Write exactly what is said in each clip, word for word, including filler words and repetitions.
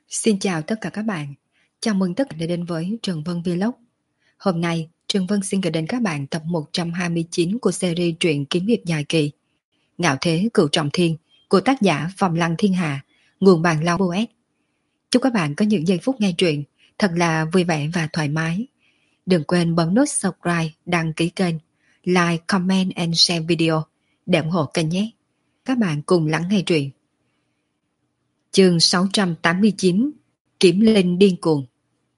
Xin chào tất cả các bạn. Chào mừng tất cả đã đến với Trần Vân Vlog. Hôm nay, Trần Vân xin gửi đến các bạn tập một trăm hai mươi chín của series truyện kiếm hiệp dài kỳ Ngạo Thế Cửu Trọng Thiên của tác giả Phong Lăng Thiên Hà, nguồn bàn long o ét. Chúc các bạn có những giây phút nghe truyện thật là vui vẻ và thoải mái. Đừng quên bấm nút subscribe, đăng ký kênh, like, comment and share video để ủng hộ kênh nhé. Các bạn cùng lắng nghe truyện. Chương sáu trăm tám mươi chín, Kiếm Linh Điên Cuồng.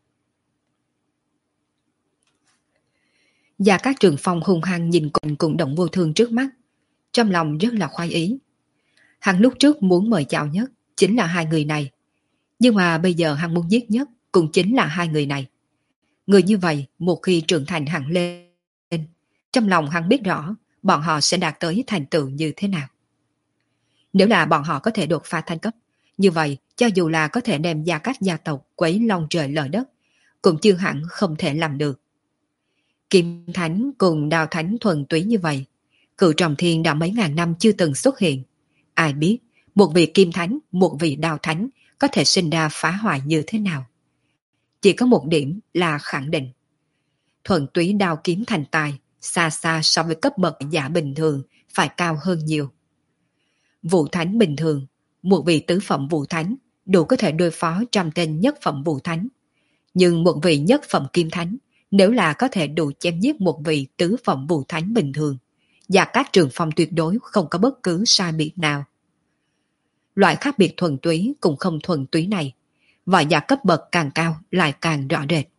Và các Trường Phong hung hăng nhìn cùng cùng Động Vô Thương trước mắt, trong lòng rất là khoái ý. Hắn lúc trước muốn mời chào nhất chính là hai người này, nhưng mà bây giờ hắn muốn giết nhất cũng chính là hai người này. Người như vậy một khi trưởng thành hẳn lên, trong lòng hắn biết rõ bọn họ sẽ đạt tới thành tựu như thế nào. Nếu là bọn họ có thể đột phá thành cấp, như vậy cho dù là có thể đem Gia Cát gia tộc quấy long trời lở đất, cũng chưa hẳn không thể làm được. Kim Thánh cùng Đao Thánh thuần túy như vậy, Cửu Trọng Thiên đã mấy ngàn năm chưa từng xuất hiện. Ai biết một vị Kim Thánh, một vị Đao Thánh có thể sinh ra phá hoại như thế nào? Chỉ có một điểm là khẳng định. Thuần túy đao kiếm thành tài, xa xa so với cấp bậc giả bình thường phải cao hơn nhiều. Vũ Thánh bình thường, một vị tứ phẩm Vũ Thánh đủ có thể đối phó trăm tên nhất phẩm Vũ Thánh. Nhưng một vị nhất phẩm Kim Thánh, nếu là có thể đủ chém giết một vị tứ phẩm Vũ Thánh bình thường, và các Trường Phong tuyệt đối không có bất cứ sai biệt nào. Loại khác biệt thuần túy cũng không thuần túy này, võ giả cấp bậc càng cao lại càng rõ rệt.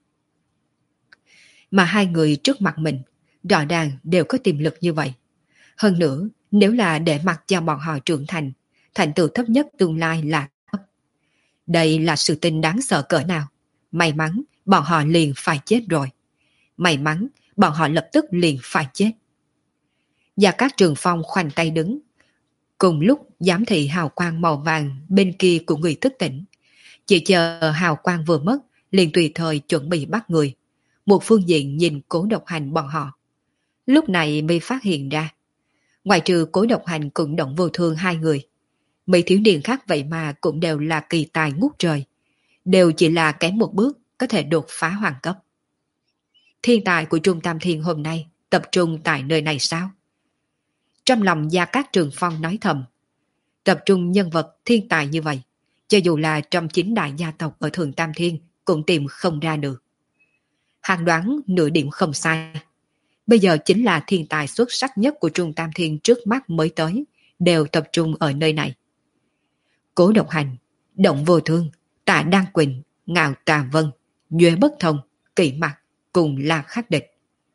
Mà hai người trước mặt mình, rõ ràng đều có tiềm lực như vậy. Hơn nữa, nếu là để mặc cho bọn họ trưởng thành, thành tựu thấp nhất tương lai là thấp. Đây là sự tin đáng sợ cỡ nào. May mắn, bọn họ liền phải chết rồi. May mắn, bọn họ lập tức liền phải chết. Và các Trường Phong khoanh tay đứng. Cùng lúc giám thị hào quang màu vàng bên kia của người thức tỉnh. Chỉ chờ hào quang vừa mất, liền tùy thời chuẩn bị bắt người. Một phương diện nhìn Cố Độc Hành bọn họ. Lúc này mới phát hiện ra, ngoài trừ Cố Độc Hành cùng Động Vô Thương hai người, mấy thiếu niên khác vậy mà cũng đều là kỳ tài ngút trời, đều chỉ là kém một bước có thể đột phá hoàng cấp. Thiên tài của Trung Tam Thiên hôm nay tập trung tại nơi này sao? Trong lòng Gia Cát Trường Phong nói thầm, tập trung nhân vật thiên tài như vậy, cho dù là trong chính đại gia tộc ở Thượng Tam Thiên cũng tìm không ra được. Hắn đoán nửa điểm không sai. Bây giờ chính là thiên tài xuất sắc nhất của Trung Tam Thiên trước mắt mới tới, đều tập trung ở nơi này. Cố Độc Hành, Động Vô Thương, Tạ Đan Quỳnh, Ngạo Tà Vân, Nhuế Bất Thông, Kỵ Mặc cùng là khắc địch.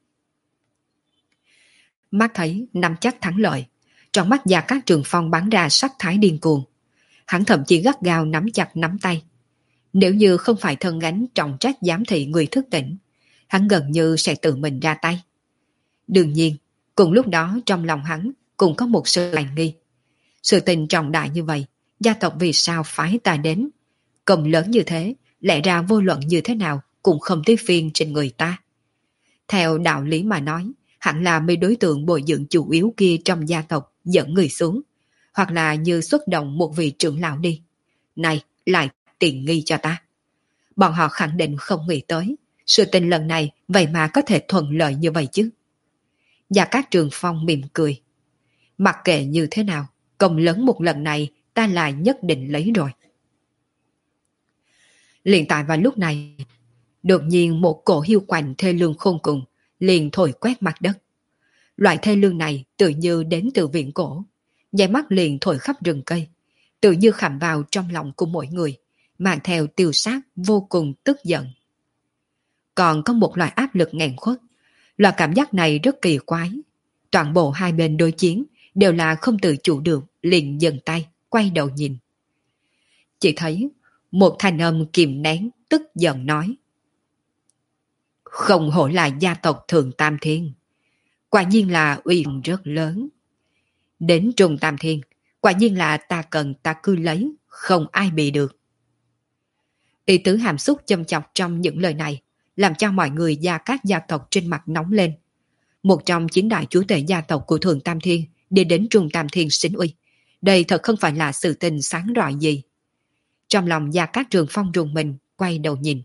Mắt thấy nắm chắc thắng lợi, trong mắt Gia Cát Trường Phong bắn ra sắc thái điên cuồng. Hắn thậm chí gắt gao nắm chặt nắm tay. Nếu như không phải thân gánh trọng trách giám thị người thức tỉnh, hắn gần như sẽ tự mình ra tay. Đương nhiên, cùng lúc đó trong lòng hắn cũng có một sự hoài nghi. Sự tình trọng đại như vậy, gia tộc vì sao phái ta đến? Công lớn như thế, lẽ ra vô luận như thế nào cũng không tới phiên trên người ta. Theo đạo lý mà nói, hẳn là mấy đối tượng bồi dưỡng chủ yếu kia trong gia tộc dẫn người xuống, hoặc là như xuất động một vị trưởng lão đi. Này, lại tiện nghi cho ta. Bọn họ khẳng định không nghĩ tới, sự tình lần này vậy mà có thể thuận lợi như vậy chứ. Gia Cát Trường Phong mỉm cười. Mặc kệ như thế nào, công lớn một lần này ta là nhất định lấy rồi. Liền tại vào lúc này, đột nhiên một cổ hiu quạnh thê lương khôn cùng liền thổi quét mặt đất. Loại thê lương này tự như đến từ viễn cổ, nháy mắt liền thổi khắp rừng cây, tự như khảm vào trong lòng của mỗi người, mang theo tiêu sát vô cùng tức giận. Còn có một loại áp lực nghẹn khuất. Loại cảm giác này rất kỳ quái. Toàn bộ hai bên đối chiến đều là không tự chủ được, liền dừng tay, quay đầu nhìn. Chỉ thấy một thanh âm kìm nén, tức giận nói. Không hổ là gia tộc Thượng Tam Thiên. Quả nhiên là uy lực rất lớn. Đến Trung Tam Thiên, quả nhiên là ta cần ta cứ lấy, không ai bị được. Ý tứ hàm xúc châm chọc trong những lời này, làm cho mọi người Gia Cát gia tộc trên mặt nóng lên. Một trong chín đại chúa tể gia tộc của Thượng Tam Thiên đi đến Trung Tam Thiên xính uy. Đây thật không phải là sự tình sáng rọi gì. Trong lòng Gia Cát Trường Phong rùng mình, quay đầu nhìn.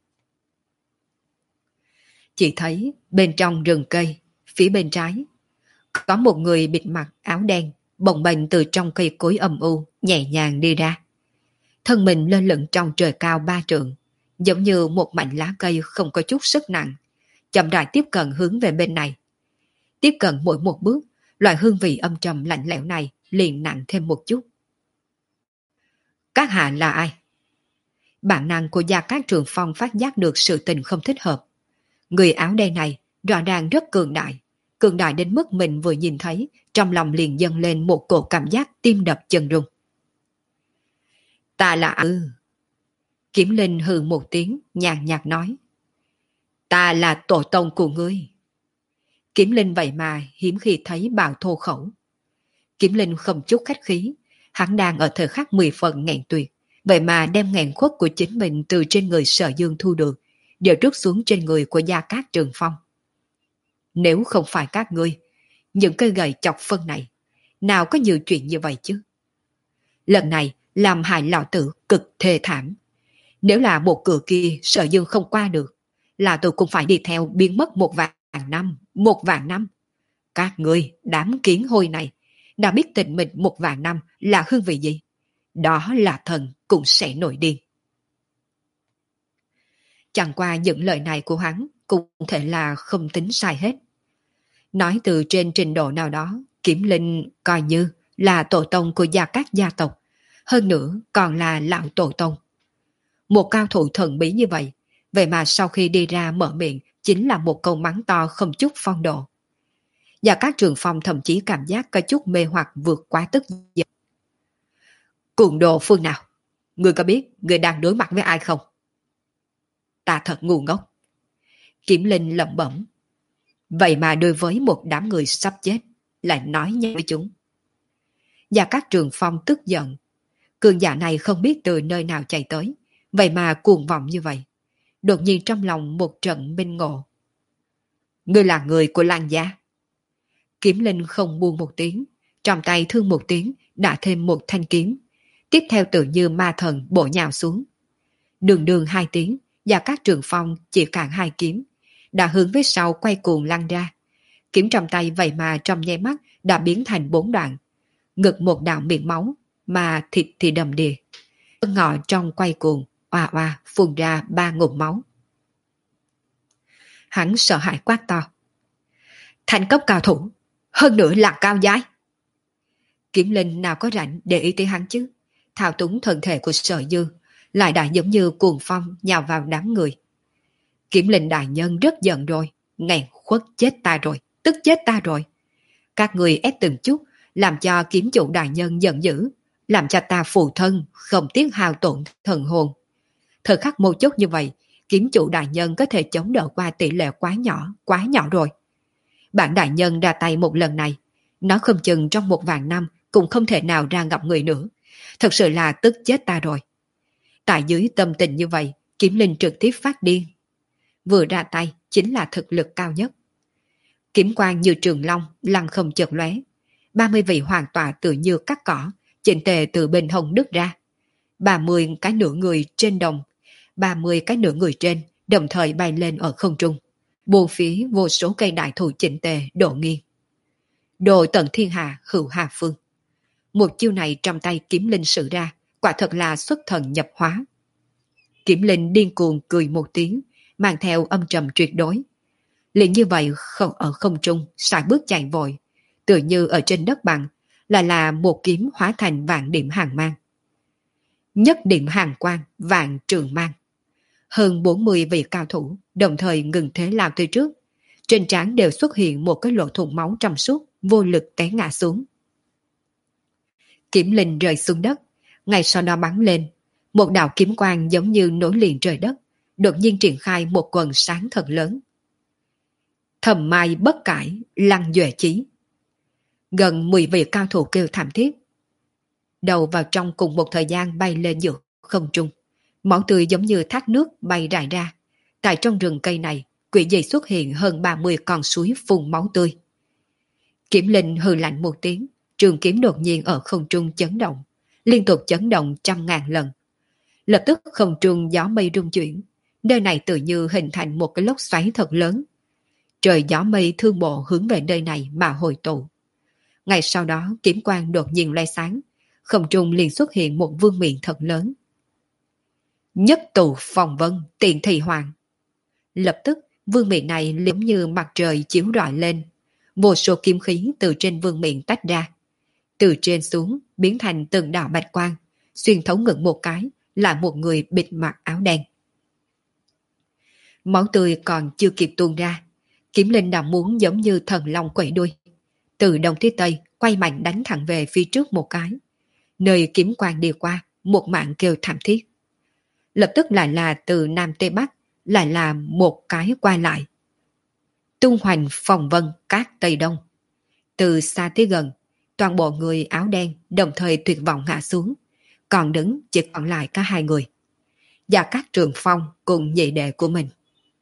Chỉ thấy bên trong rừng cây, phía bên trái, có một người bịt mặt áo đen, bồng bềnh từ trong cây cối âm u, nhẹ nhàng đi ra. Thân mình lơ lửng trong trời cao ba trượng, giống như một mảnh lá cây không có chút sức nặng, chậm rãi tiếp cận hướng về bên này. Tiếp cận mỗi một bước, loại hương vị âm trầm lạnh lẽo này liền nặng thêm một chút. Các hạ là ai? Bản năng của Gia Cát Trường Phong phát giác được sự tình không thích hợp. Người áo đen này rõ ràng rất cường đại, cường đại đến mức mình vừa nhìn thấy, trong lòng liền dâng lên một cổ cảm giác tim đập chân rung. Ta là ư. Kiếm Linh hừ một tiếng, nhàn nhạt nói. Ta là tổ tông của ngươi. Kiếm Linh vậy mà hiếm khi thấy bạo thô khẩu. Kiếm Linh không chút khách khí, hắn đang ở thời khắc mười phần nghẹn tuyệt, vậy mà đem nghẹn khuất của chính mình từ trên người Sở Dương thu được, đều rút xuống trên người của Gia Cát Trường Phong. Nếu không phải các ngươi, những cây gậy chọc phân này, nào có nhiều chuyện như vậy chứ? Lần này làm hại lão tử cực thê thảm. Nếu là một cửa kia Sở Dương không qua được, là tôi cũng phải đi theo biến mất một vạn năm, một vạn năm. Các ngươi đám kiến hôi này, đã biết tình mình một vạn năm là hương vị gì? Đó là thần cũng sẽ nổi điên. Chẳng qua những lời này của hắn cũng thể là không tính sai hết. Nói từ trên trình độ nào đó, Kiếm Linh coi như là tổ tông của Gia Cát gia tộc, hơn nữa còn là lão tổ tông. Một cao thủ thần bí như vậy, vậy mà sau khi đi ra mở miệng chính là một câu mắng to không chút phong độ. Gia Cát Trường Phong thậm chí cảm giác có chút mê hoặc vượt quá tức giận. Cuồng đồ phương nào? Ngươi có biết ngươi đang đối mặt với ai không? Ta thật ngu ngốc. Kiếm Linh lẩm bẩm. Vậy mà đối với một đám người sắp chết, lại nói nhau với chúng. Gia Cát Trường Phong tức giận. Cường giả này không biết từ nơi nào chạy tới, vậy mà cuồng vọng như vậy. Đột nhiên trong lòng một trận minh ngộ. Ngươi là người của Lan gia. Kiếm Linh không buông một tiếng, trong tay thương một tiếng, đã thêm một thanh kiếm. Tiếp theo tự như ma thần bổ nhào xuống. Đường đường hai tiếng, Gia Cát Trường Phong chỉ cạn hai kiếm, đã hướng về sau quay cuồng lăn ra. Kiếm trong tay vậy mà trong nháy mắt đã biến thành bốn đoạn. Ngực một đạo miệng máu, mà thịt thì đầm đìa. Ngọ trong quay cuồng, oà oà phun ra ba ngụm máu. Hắn sợ hãi quát to. Thành cấp cao thủ, hơn nữa là cao giái. Kiếm Linh nào có rảnh để ý tới hắn chứ. Thao túng thân thể của Sở Dương, lại đã giống như cuồng phong nhào vào đám người. Kiếm Linh đại nhân rất giận rồi, nghẹn khuất chết ta rồi, tức chết ta rồi. Các người ép từng chút, làm cho kiếm chủ đại nhân giận dữ, làm cho ta phụ thân không tiếc hao tổn thần hồn. Thời khắc mâu chốt như vậy, kiếm chủ đại nhân có thể chống đỡ qua tỷ lệ quá nhỏ, quá nhỏ rồi. Bản đại nhân ra tay một lần này, nó không chừng trong một vạn năm cũng không thể nào ra gặp người nữa. Thật sự là tức chết ta rồi. Tại dưới tâm tình như vậy, Kiếm Linh trực tiếp phát điên. Vừa ra tay chính là thực lực cao nhất. Kiếm quang như trường long, lăng không chợt lóe. ba mươi vị hoàng tọa tự như cắt cỏ, chỉnh tề từ bên hông đứt ra. ba mươi cái nửa người trên đồng, ba mươi cái nửa người trên đồng thời bay lên ở không trung. Bốn phía vô số cây đại thụ chỉnh tề đổ nghiêng. Đồ tận thiên hạ hữu hà phương. Một chiêu này trong tay Kiếm Linh sử ra, quả thật là xuất thần nhập hóa. Kiếm Linh điên cuồng cười một tiếng, mang theo âm trầm tuyệt đối. Liền như vậy không ở không trung, sải bước chạy vội, tựa như ở trên đất bằng, là là một kiếm hóa thành vạn điểm hàng mang. Nhất điểm hàng quang, vạn trường mang. Hơn bốn mươi vị cao thủ đồng thời ngừng thế lao tới trước. Trên trán đều xuất hiện một cái lỗ thủng máu trong suốt, vô lực té ngã xuống. Kiếm Linh rơi xuống đất, ngay sau đó bắn lên. Một đạo kiếm quang giống như nối liền trời đất, đột nhiên triển khai một quần sáng thật lớn. Thầm mai bất cải, lăng duệ chí. Gần mười vị cao thủ kêu thảm thiết. Đầu vào trong cùng một thời gian bay lên giữa không trung. Máu tươi giống như thác nước bay rải ra. Tại trong rừng cây này, quỷ dị xuất hiện hơn ba mươi con suối phun máu tươi. Kiếm Linh hừ lạnh một tiếng, trường kiếm đột nhiên ở không trung chấn động, liên tục chấn động trăm ngàn lần. Lập tức không trung gió mây rung chuyển, nơi này tự như hình thành một cái lốc xoáy thật lớn. Trời gió mây thương bộ hướng về nơi này mà hồi tụ. Ngay sau đó kiếm quang đột nhiên loe sáng, không trung liền xuất hiện một vương miện thật lớn. Nhất tụ phòng vân tiện thị hoàng. Lập tức vương miện này giống như mặt trời chiếu rọi lên, vô số kiếm khí từ trên vương miện tách ra, từ trên xuống biến thành từng đạo bạch quang, xuyên thấu ngực một cái là một người bịt mặt áo đen. Máu tươi còn chưa kịp tuôn ra, kiếm linh đã muốn giống như thần long quẩy đuôi, từ đông tới tây quay mạnh đánh thẳng về phía trước một cái, nơi kiếm quang đi qua một mạng kêu thảm thiết. Lập tức lại là từ nam tây bắc, lại là một cái qua lại. Tung hoành phòng vân cát tây đông. Từ xa tới gần, toàn bộ người áo đen đồng thời tuyệt vọng ngã xuống, còn đứng chỉ còn lại cả hai người. Và các Trường Phong cùng nhị đệ của mình.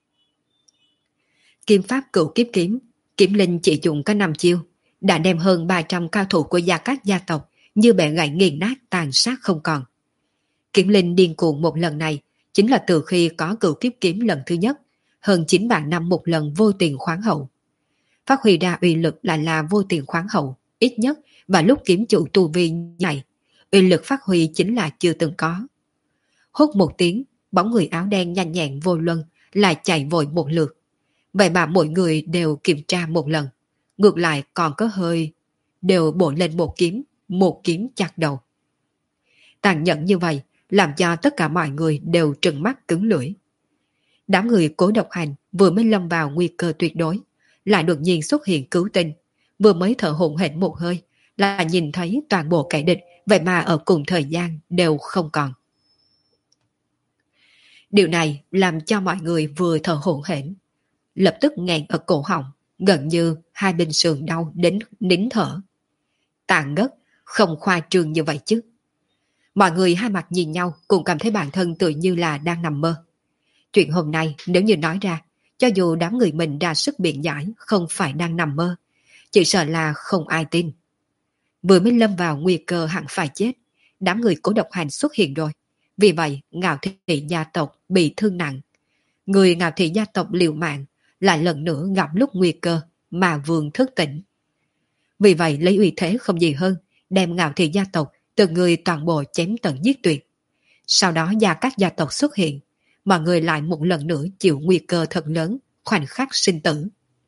Kim pháp cửu kiếp kiếm, kiếm linh chỉ dùng có năm chiêu, đã đem hơn ba trăm cao thủ của gia các gia tộc như bẻ gãy nghiền nát tàn sát không còn. Kiếm linh điên cuồng một lần này chính là từ khi có cửu kiếp kiếm lần thứ nhất, hơn chín vạn năm một lần vô tiền khoáng hậu. Phát huy ra uy lực lại là vô tiền khoáng hậu, ít nhất và lúc kiếm chủ tu vi này, uy lực phát huy chính là chưa từng có. Hốt một tiếng, bóng người áo đen nhanh nhẹn vô luân lại chạy vội một lượt. Vậy mà mỗi người đều kiểm tra một lần, ngược lại còn có hơi, đều bổ lên một kiếm, một kiếm chặt đầu. Tàn nhẫn như vậy làm cho tất cả mọi người đều trừng mắt cứng lưỡi. Đám người Cố Độc Hành vừa mới lâm vào nguy cơ tuyệt đối, lại đột nhiên xuất hiện cứu tinh, vừa mới thở hổn hển một hơi, là nhìn thấy toàn bộ kẻ địch, vậy mà ở cùng thời gian đều không còn. Điều này làm cho mọi người vừa thở hổn hển, lập tức nghẹn ở cổ họng, gần như hai bên sườn đau đến nín thở. Tàn ngất, không khoa trương như vậy chứ. Mọi người hai mặt nhìn nhau cũng cảm thấy bản thân tự như là đang nằm mơ. Chuyện hôm nay nếu như nói ra, cho dù đám người mình ra sức biện giải không phải đang nằm mơ, chỉ sợ là không ai tin. Vừa mới lâm vào nguy cơ hẳn phải chết, đám người Cố Độc Hành xuất hiện rồi. Vì vậy Ngạo Thị gia tộc bị thương nặng. Người Ngạo Thị gia tộc liều mạng lại lần nữa gặp lúc nguy cơ mà vương thức tỉnh. Vì vậy lấy uy thế không gì hơn, đem Ngạo Thị gia tộc từ người toàn bộ chém tận giết tuyệt. Sau đó gia các gia tộc xuất hiện, mọi người lại một lần nữa chịu nguy cơ thật lớn, khoảnh khắc sinh tử.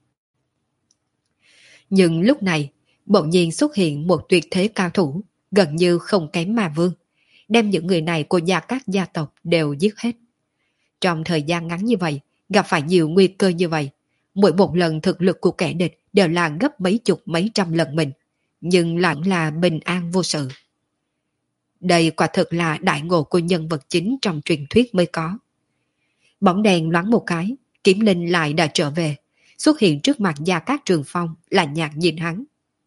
Nhưng lúc này, bỗng nhiên xuất hiện một tuyệt thế cao thủ, gần như không kém ma vương, đem những người này của gia các gia tộc đều giết hết. Trong thời gian ngắn như vậy, gặp phải nhiều nguy cơ như vậy, mỗi một lần thực lực của kẻ địch đều là gấp mấy chục mấy trăm lần mình, nhưng lại là bình an vô sự. Đây quả thực là đại ngộ của nhân vật chính trong truyền thuyết mới có. Bóng đèn loáng một cái, kiếm linh lại đã trở về, xuất hiện trước mặt Gia Cát Trường Phong, lạnh nhạt nhìn hắn.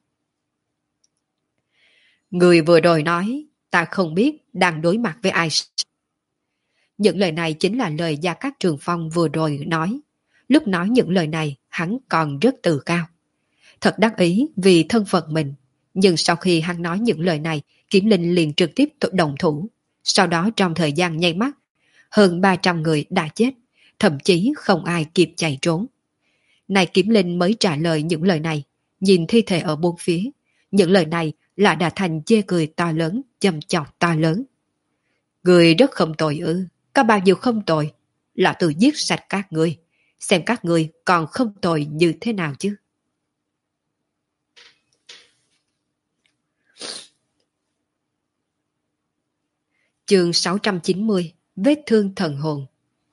Người vừa rồi nói, ta không biết đang đối mặt với ai. Những lời này chính là lời Gia Cát Trường Phong vừa rồi nói. Lúc nói những lời này, hắn còn rất tự cao. Thật đắc ý vì thân phận mình, nhưng sau khi hắn nói những lời này, kiếm linh liền trực tiếp đồng thủ. Sau đó trong thời gian nháy mắt, hơn ba trăm người đã chết, thậm chí không ai kịp chạy trốn. Này kiếm linh mới trả lời những lời này, nhìn thi thể ở bốn phía, những lời này là đã thành chê cười to lớn, châm chọc to lớn. Người rất không tội ư, có bao nhiêu không tội, lão tử giết sạch các ngươi, xem các ngươi còn không tội như thế nào chứ. Chương sáu trăm chín mươi, vết thương thần hồn.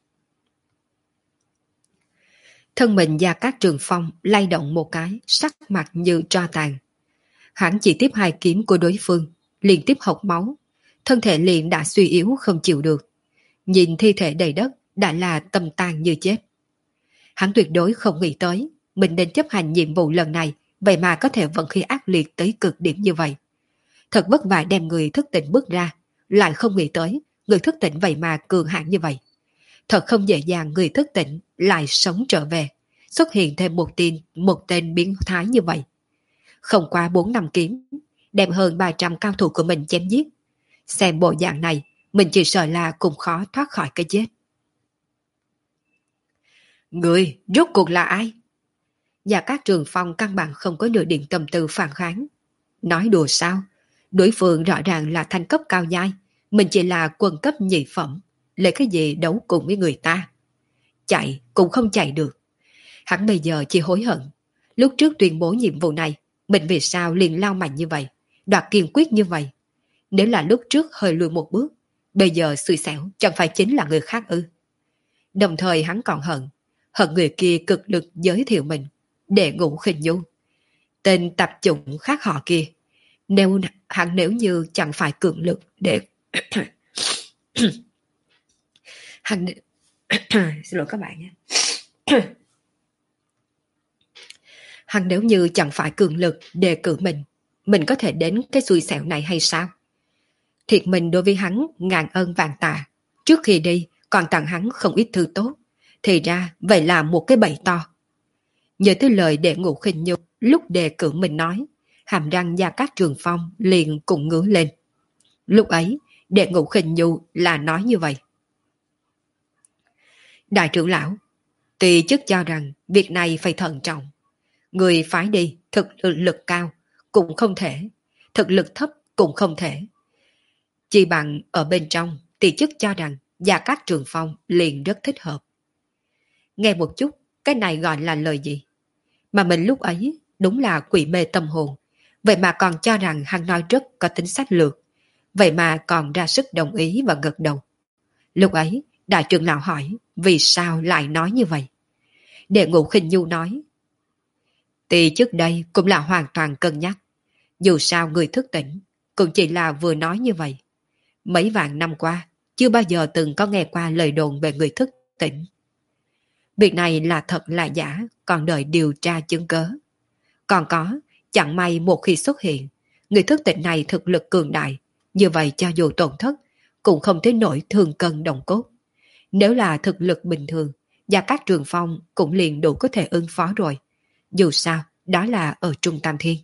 Thân mình Gia Cát Trường Phong lay động một cái, sắc mặt như tro tàn. Hắn chỉ tiếp hai kiếm của đối phương, liên tiếp hộc máu, thân thể liền đã suy yếu không chịu được. Nhìn thi thể đầy đất đã là tâm tan như chết. Hắn tuyệt đối không nghĩ tới mình nên chấp hành nhiệm vụ lần này, vậy mà có thể vận khí ác liệt tới cực điểm như vậy. Thật vất vả đem người thức tỉnh bước ra, lại không nghĩ tới người thức tỉnh vậy mà cường hãn như vậy. Thật không dễ dàng người thức tỉnh lại sống trở về, xuất hiện thêm một tin một tên biến thái như vậy. Không qua bốn năm kiếm, đem hơn ba trăm cao thủ của mình chém giết. Xem bộ dạng này, mình chỉ sợ là cũng khó thoát khỏi cái chết. Người, rốt cuộc là ai? Gia Cát Trường Phong căn bản không có nửa điểm tâm tư phản kháng. Nói đùa sao? Đối phương rõ ràng là thanh cấp cao giai, mình chỉ là quân cấp nhị phẩm, lấy cái gì đấu cùng với người ta? Chạy cũng không chạy được. Hắn bây giờ chỉ hối hận. Lúc trước tuyên bố nhiệm vụ này, mình vì sao liền lao mạnh như vậy, đoạt kiên quyết như vậy? Nếu là lúc trước hơi lùi một bước, bây giờ xui xẻo chẳng phải chính là người khác ư? Đồng thời hắn còn hận, hận người kia cực lực giới thiệu mình, để ngủ khinh nhu. Tên tập chủng khác họ kia, nếu hắn nếu như chẳng phải cường lực để hắn xin lỗi các bạn nhé. Hắn nếu như chẳng phải cường lực đề cử mình, mình có thể đến cái xui xẻo này hay sao? Thiệt mình đối với hắn ngàn ơn vạn tạ, trước khi đi còn tặng hắn không ít thư tốt, thì ra vậy là một cái bẫy to. Nhớ tới lời đệ ngũ khinh nhục lúc đề cử mình nói, hàm răng Gia Cát Trường Phong liền cũng ngứa lên. Lúc ấy, đệ ngũ khinh nhục là nói như vậy. Đại trưởng lão, kỳ chức cho rằng việc này phải thận trọng. Người phái đi thực lực cao cũng không thể, thực lực thấp cũng không thể. Chỉ bằng ở bên trong, tỷ chức cho rằng Gia Cát Trường Phong liền rất thích hợp. Nghe một chút, cái này gọi là lời gì? Mà mình lúc ấy đúng là quỷ mê tâm hồn, vậy mà còn cho rằng hắn nói rất có tính sách lược, vậy mà còn ra sức đồng ý và gật đầu. Lúc ấy, đại trưởng lão hỏi vì sao lại nói như vậy? Đệ ngũ khinh nhu nói, thì trước đây cũng là hoàn toàn cân nhắc, dù sao người thức tỉnh cũng chỉ là vừa nói như vậy. Mấy vạn năm qua, chưa bao giờ từng có nghe qua lời đồn về người thức tỉnh. Việc này là thật là giả, còn đợi điều tra chứng cớ. Còn có, chẳng may một khi xuất hiện, người thức tỉnh này thực lực cường đại, như vậy cho dù tổn thất, cũng không tới nổi thương cân động cốt. Nếu là thực lực bình thường, Gia Cát Trường Phong cũng liền đủ có thể ứng phó rồi. Dù sao, đó là ở Trung Tam Thiên.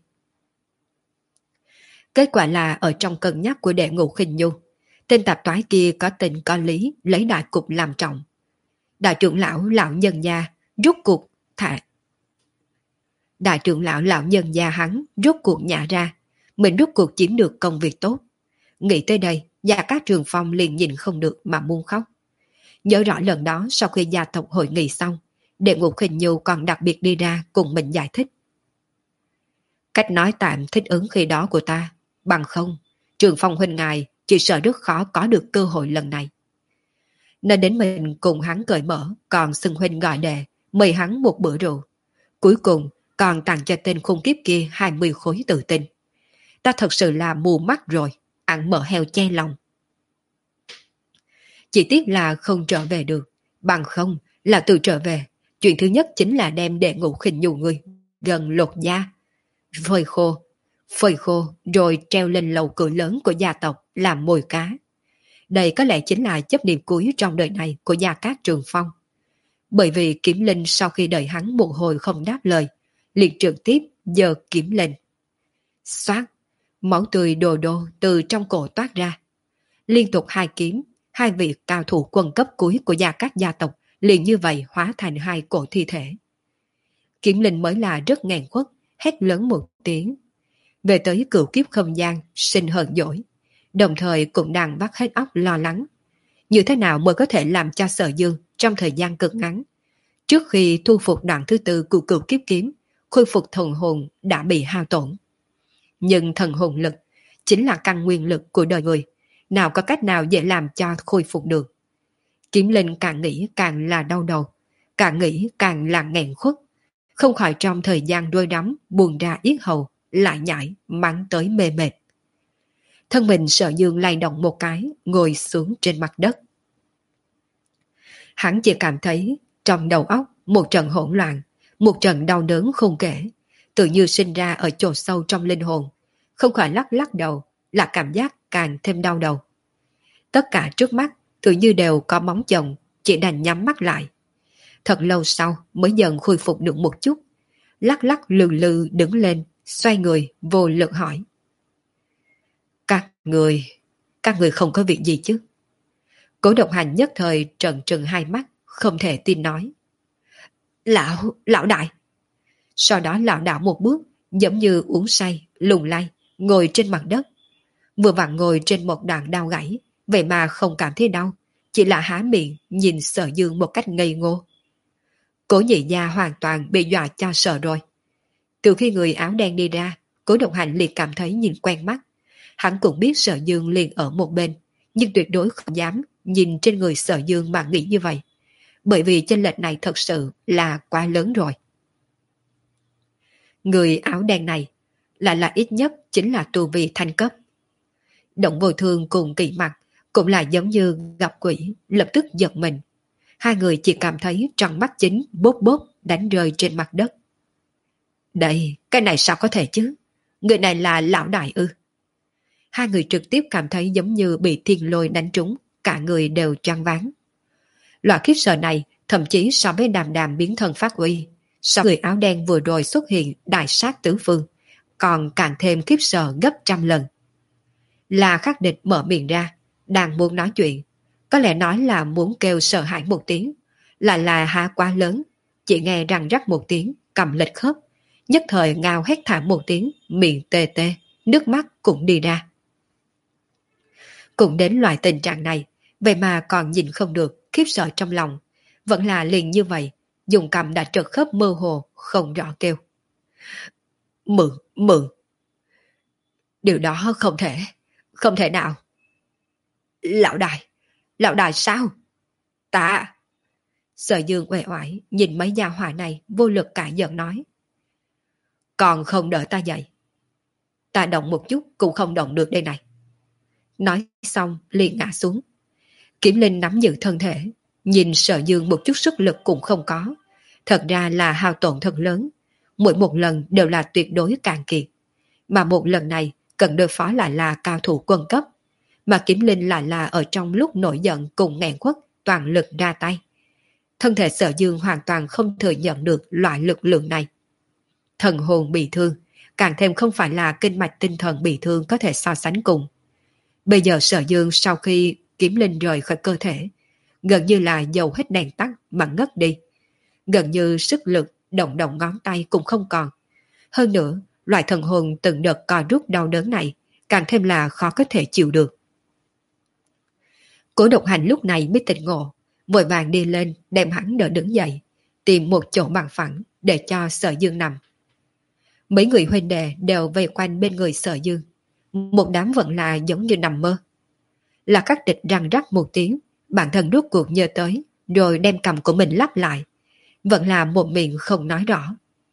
Kết quả là ở trong cân nhắc của đệ ngũ khinh nhu, tên tạp toái kia có tình có lý lấy đại cục làm trọng. Đại trưởng lão lão nhân gia rút cuộc thả. Đại trưởng lão lão nhân gia hắn rút cuộc nhả ra, mình rút cuộc chiếm được công việc tốt. Nghĩ tới đây, Gia Cát Trường Phong liền nhìn không được mà muốn khóc. Nhớ rõ lần đó sau khi gia tộc hội nghị xong, đệ ngũ khinh nhu còn đặc biệt đi ra cùng mình giải thích. Cách nói tạm thích ứng khi đó của ta, bằng không, Trường Phong huynh ngài chỉ sợ rất khó có được cơ hội lần này. Nên đến mình cùng hắn cởi mở, còn xưng huynh gọi đệ, mời hắn một bữa rượu. Cuối cùng còn tặng cho tên khung kiếp kia hai mươi khối tự tin. Ta thật sự là mù mắt rồi, ăn mỡ heo che lòng. Chỉ tiếc là không trở về được, bằng không là tự trở về. Chuyện thứ nhất chính là đem đệ ngũ khinh nhu người, gần lột da, phơi khô, phơi khô rồi treo lên lầu cửa lớn của gia tộc làm mồi cá. Đây có lẽ chính là chấp niệm cuối trong đời này của Gia Cát Trường Phong. Bởi vì kiếm linh sau khi đợi hắn một hồi không đáp lời, liền trực tiếp giơ kiếm lên. Xoát, máu tươi đồ đô từ trong cổ toát ra. Liên tục hai kiếm, hai vị cao thủ quân cấp cuối của Gia Cát gia tộc liền như vậy hóa thành hai cổ thi thể. Kiếm linh mới là rất nghẹn khuất, hét lớn một tiếng. Về tới cửu kiếp không gian, sinh hờn dỗi. Đồng thời cũng đang bắt hết óc lo lắng. Như thế nào mới có thể làm cho Sở Dương trong thời gian cực ngắn, trước khi thu phục đoạn thứ tư của cửu kiếp kiếm, khôi phục thần hồn đã bị hao tổn. Nhưng thần hồn lực chính là căn nguyên lực của đời người, nào có cách nào dễ làm cho khôi phục được. Kiếm linh càng nghĩ càng là đau đầu, càng nghĩ càng là nghẹn khuất, không khỏi trong thời gian đôi đắm buồn ra yết hầu, lại nhảy mắng tới mê mệt. Thân mình Sở Dương lay động một cái, ngồi xuống trên mặt đất. Hắn chỉ cảm thấy trong đầu óc một trận hỗn loạn, một trận đau đớn không kể, tự như sinh ra ở chỗ sâu trong linh hồn, không khỏi lắc lắc đầu, là cảm giác càng thêm đau đầu. Tất cả trước mắt tự như đều có bóng chồng, chỉ đành nhắm mắt lại. Thật lâu sau mới dần khôi phục được một chút, lắc lắc lừ lừ đứng lên, xoay người vô lực hỏi. Các người, các người không có việc gì chứ? Cố Độc Hành nhất thời trợn trừng hai mắt, không thể tin nói. Lão, lão đại. Sau đó lão đảo một bước, giống như uống say, lùng lay, ngồi trên mặt đất. Vừa vặn ngồi trên một đoạn đao gãy, vậy mà không cảm thấy đau, chỉ là há miệng nhìn Sở Dương một cách ngây ngô. Cố Nhị Gia hoàn toàn bị dọa cho sợ rồi. Từ khi người áo đen đi ra, Cố Độc Hành liền cảm thấy nhìn quen mắt. Hắn cũng biết Sở Dương liền ở một bên, nhưng tuyệt đối không dám nhìn trên người Sở Dương mà nghĩ như vậy. Bởi vì chênh lệch này thật sự là quá lớn rồi. Người áo đen này lại là ít nhất chính là tu vi thanh cấp. Động Vô Thương cùng Kỳ Mặc cũng là giống như gặp quỷ, lập tức giật mình. Hai người chỉ cảm thấy trong mắt chính bốp bốp đánh rơi trên mặt đất. Đây, cái này sao có thể chứ? Người này là lão đại ư? Hai người trực tiếp cảm thấy giống như bị thiên lôi đánh trúng, cả người đều choáng váng. Loại khiếp sợ này thậm chí so với Đàm Đàm biến thân phát uy, so với người áo đen vừa rồi xuất hiện đại sát tứ phương, còn càng thêm khiếp sợ gấp trăm lần. Là Khắc Địch mở miệng ra, đang muốn nói chuyện, có lẽ nói là muốn kêu sợ hãi một tiếng, lại là há quá lớn, chỉ nghe răng rắc một tiếng, cầm lệch khớp, nhất thời ngao hét thảm một tiếng, miệng tê tê, nước mắt cũng đi ra. Cũng đến loại tình trạng này, vậy mà còn nhìn không được, khiếp sợ trong lòng, vẫn là liền như vậy, dùng cầm đã trật khớp mơ hồ, không rõ kêu. Mượn, mượn. Điều đó không thể, không thể nào. Lão đại, lão đại sao? Ta... Sở Dương uể oải nhìn mấy gia hỏa này vô lực cả giận nói. Còn không đợi ta dậy. Ta động một chút cũng không động được đây này. Nói xong liền ngã xuống. Kiếm Linh nắm giữ thân thể, nhìn Sở Dương một chút sức lực cũng không có. Thật ra là hao tổn thật lớn. Mỗi một lần đều là tuyệt đối cạn kiệt. Mà một lần này cần đối phó lại là cao thủ quân cấp. Mà Kiếm Linh lại là ở trong lúc nổi giận cùng nghẹn khuất toàn lực ra tay. Thân thể Sở Dương hoàn toàn không thừa nhận được loại lực lượng này. Thần hồn bị thương, càng thêm không phải là kinh mạch tinh thần bị thương có thể so sánh cùng. Bây giờ Sở Dương sau khi Kiếm Linh rời khỏi cơ thể, gần như là dầu hết đèn tắt mà ngất đi. Gần như sức lực động động ngón tay cũng không còn. Hơn nữa, loại thần hồn từng đợt co rút đau đớn này càng thêm là khó có thể chịu được. Cố Độc Hành lúc này mới tỉnh ngộ, vội vàng đi lên đem hắn đỡ đứng dậy, tìm một chỗ bằng phẳng để cho Sở Dương nằm. Mấy người huynh đệ đều vây quanh bên người Sở Dương, một đám vẫn là giống như nằm mơ. Là Khắc Địch răng rắc một tiếng, bản thân rốt cuộc nhớ tới, rồi đem cầm của mình lắp lại, vẫn là một miệng không nói rõ.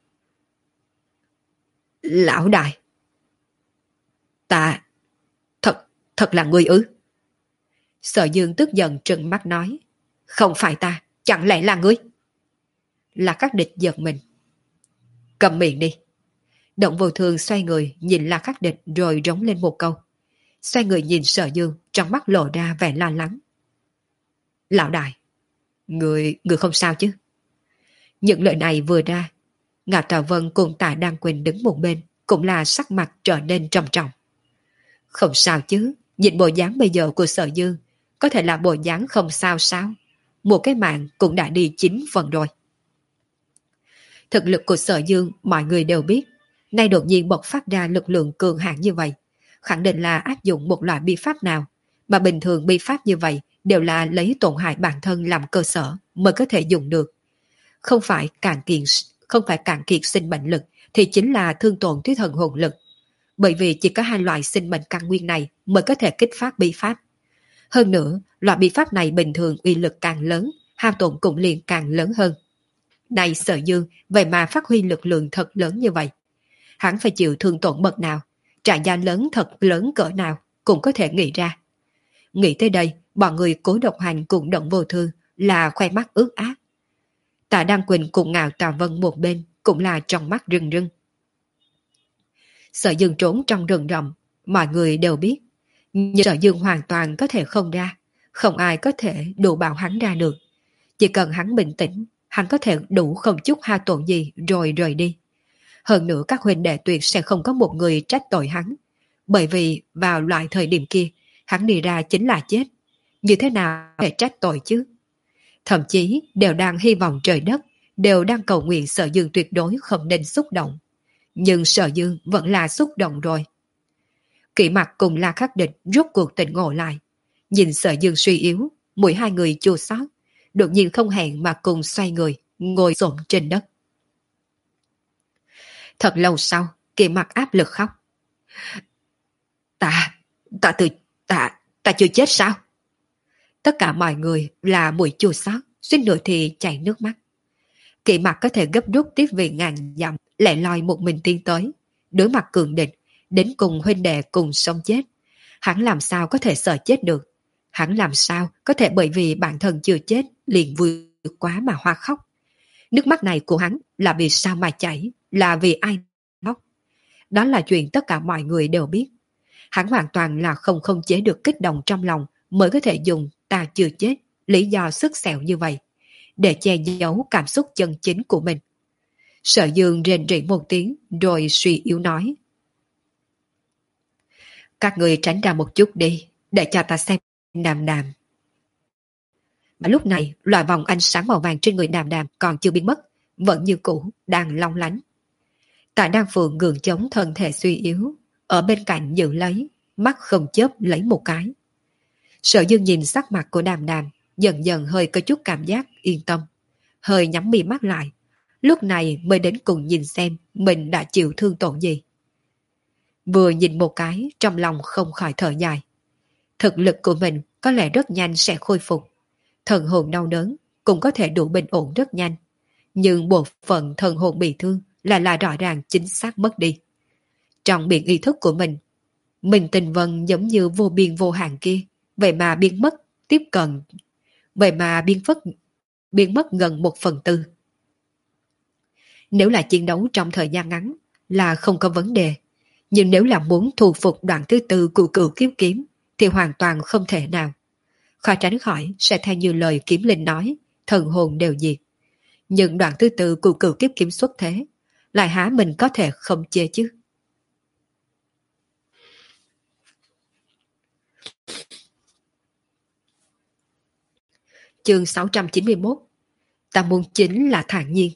Lão đại, ta, thật, thật là ngươi ư? Sở Dương tức giận trừng mắt nói, không phải ta, chẳng lẽ là ngươi? Là Khắc Địch giật mình. Cầm miệng đi. Động Vô Thương xoay người nhìn La Khắc Địch rồi rống lên một câu. Xoay người nhìn Sở Dương, trong mắt lộ ra vẻ lo lắng. Lão đại, người, người không sao chứ? Những lời này vừa ra, Ngạo Tào Vân cùng Tạ Đăng Quỳnh đứng một bên, cũng là sắc mặt trở nên trầm trọng. Không sao chứ, nhìn bộ dáng bây giờ của Sở Dương, có thể là bộ dáng không sao sao? Một cái mạng cũng đã đi chín phần rồi. Thực lực của Sở Dương mọi người đều biết, nay đột nhiên bộc phát ra lực lượng cường hãn như vậy, khẳng định là áp dụng một loại bi pháp nào, mà bình thường bi pháp như vậy đều là lấy tổn hại bản thân làm cơ sở mới có thể dùng được. Không phải cạn kiệt, không phải cạn kiệt sinh mệnh lực thì chính là thương tổn thuyết thần hồn lực. Bởi vì chỉ có hai loại sinh mệnh căn nguyên này mới có thể kích phát bi pháp. Hơn nữa, loại bi pháp này bình thường uy lực càng lớn, hao tổn cũng liền càng lớn hơn. Này Sở Dương, vậy mà phát huy lực lượng thật lớn như vậy. Hắn phải chịu thương tổn bậc nào, trả giá lớn thật lớn cỡ nào cũng có thể nghĩ ra. Nghĩ tới đây, bọn người Cố Độc Hành cùng Động Vô Thương là khoe mắt ướt át. Tạ Đăng Quỳnh cùng Ngạo Tào Vân một bên cũng là trong mắt rưng rưng. Sở Dương trốn trong rừng rậm, mọi người đều biết. Nhưng Sở Dương hoàn toàn có thể không ra, không ai có thể đủ bảo hắn ra được. Chỉ cần hắn bình tĩnh, hắn có thể đủ không chút hao tổn gì rồi rời đi. Hơn nữa các huynh đệ tuyệt sẽ không có một người trách tội hắn. Bởi vì vào loại thời điểm kia, hắn đi ra chính là chết. như thế nào để trách tội chứ? Thậm chí đều đang hy vọng trời đất, đều đang cầu nguyện Sở Dương tuyệt đối không nên xúc động. Nhưng Sở Dương vẫn là xúc động rồi. Kỷ Mặc cùng La Khắc Địch rốt cuộc tỉnh ngộ lại. Nhìn Sở Dương suy yếu, mỗi hai người chua xót, đột nhiên không hẹn mà cùng xoay người, ngồi xổm trên đất. Thật lâu sau, Kỷ Mặc áp lực khóc. Ta, ta từ, ta, ta chưa chết sao? Tất cả mọi người là mùi chua xót, suýt nữa thì chảy nước mắt. Kỷ Mặc có thể gấp rút tiếp về ngàn dặm, lẻ loi một mình tiến tới, đối mặt cường địch, đến cùng huynh đệ cùng sống chết. Hắn làm sao có thể sợ chết được? Hắn làm sao có thể bởi vì bản thân chưa chết liền vui quá mà hoa khóc? Nước mắt này của hắn là vì sao mà chảy, là vì ai khóc? Đó là chuyện tất cả mọi người đều biết. Hắn hoàn toàn là không không chế được kích động trong lòng mới có thể dùng ta chưa chết, lý do sức sẹo như vậy, để che giấu cảm xúc chân chính của mình. Sở Dương rên rỉ một tiếng rồi suy yếu nói. Các người tránh ra một chút đi, để cho ta xem Đàm Đàm. Mà lúc này, loại vòng ánh sáng màu vàng trên người Đàm Đàm còn chưa biến mất, vẫn như cũ, đang long lánh. Tạ Đan Phượng gượng chống thân thể suy yếu, ở bên cạnh giữ lấy, mắt không chớp lấy một cái. Sở Dương nhìn sắc mặt của Đàm Đàm, dần dần hơi có chút cảm giác yên tâm, hơi nhắm mi mắt lại, lúc này mới đến cùng nhìn xem mình đã chịu thương tổn gì. Vừa nhìn một cái, trong lòng không khỏi thở dài. Thực lực của mình có lẽ rất nhanh sẽ khôi phục, thần hồn đau đớn cũng có thể đủ bình ổn rất nhanh, nhưng bộ phận thần hồn bị thương là lại rõ ràng chính xác mất đi. Trong biển ý thức của mình, mình tình vân giống như vô biên vô hạn kia, vậy mà biến mất, tiếp cận, vậy mà biến mất, biến mất gần một phần tư. Nếu là chiến đấu trong thời gian ngắn là không có vấn đề, nhưng nếu là muốn thu phục đoạn thứ tư của cửu kiếm kiếm thì hoàn toàn không thể nào. Khó tránh khỏi sẽ theo như lời kiếm linh nói, thần hồn đều diệt. Nhưng đoạn thứ tư của cửu kiếm kiếm xuất thế, lại há mình có thể không chê chứ? Chương sáu trăm chín mươi mốt. Ta muốn chính là thản nhiên.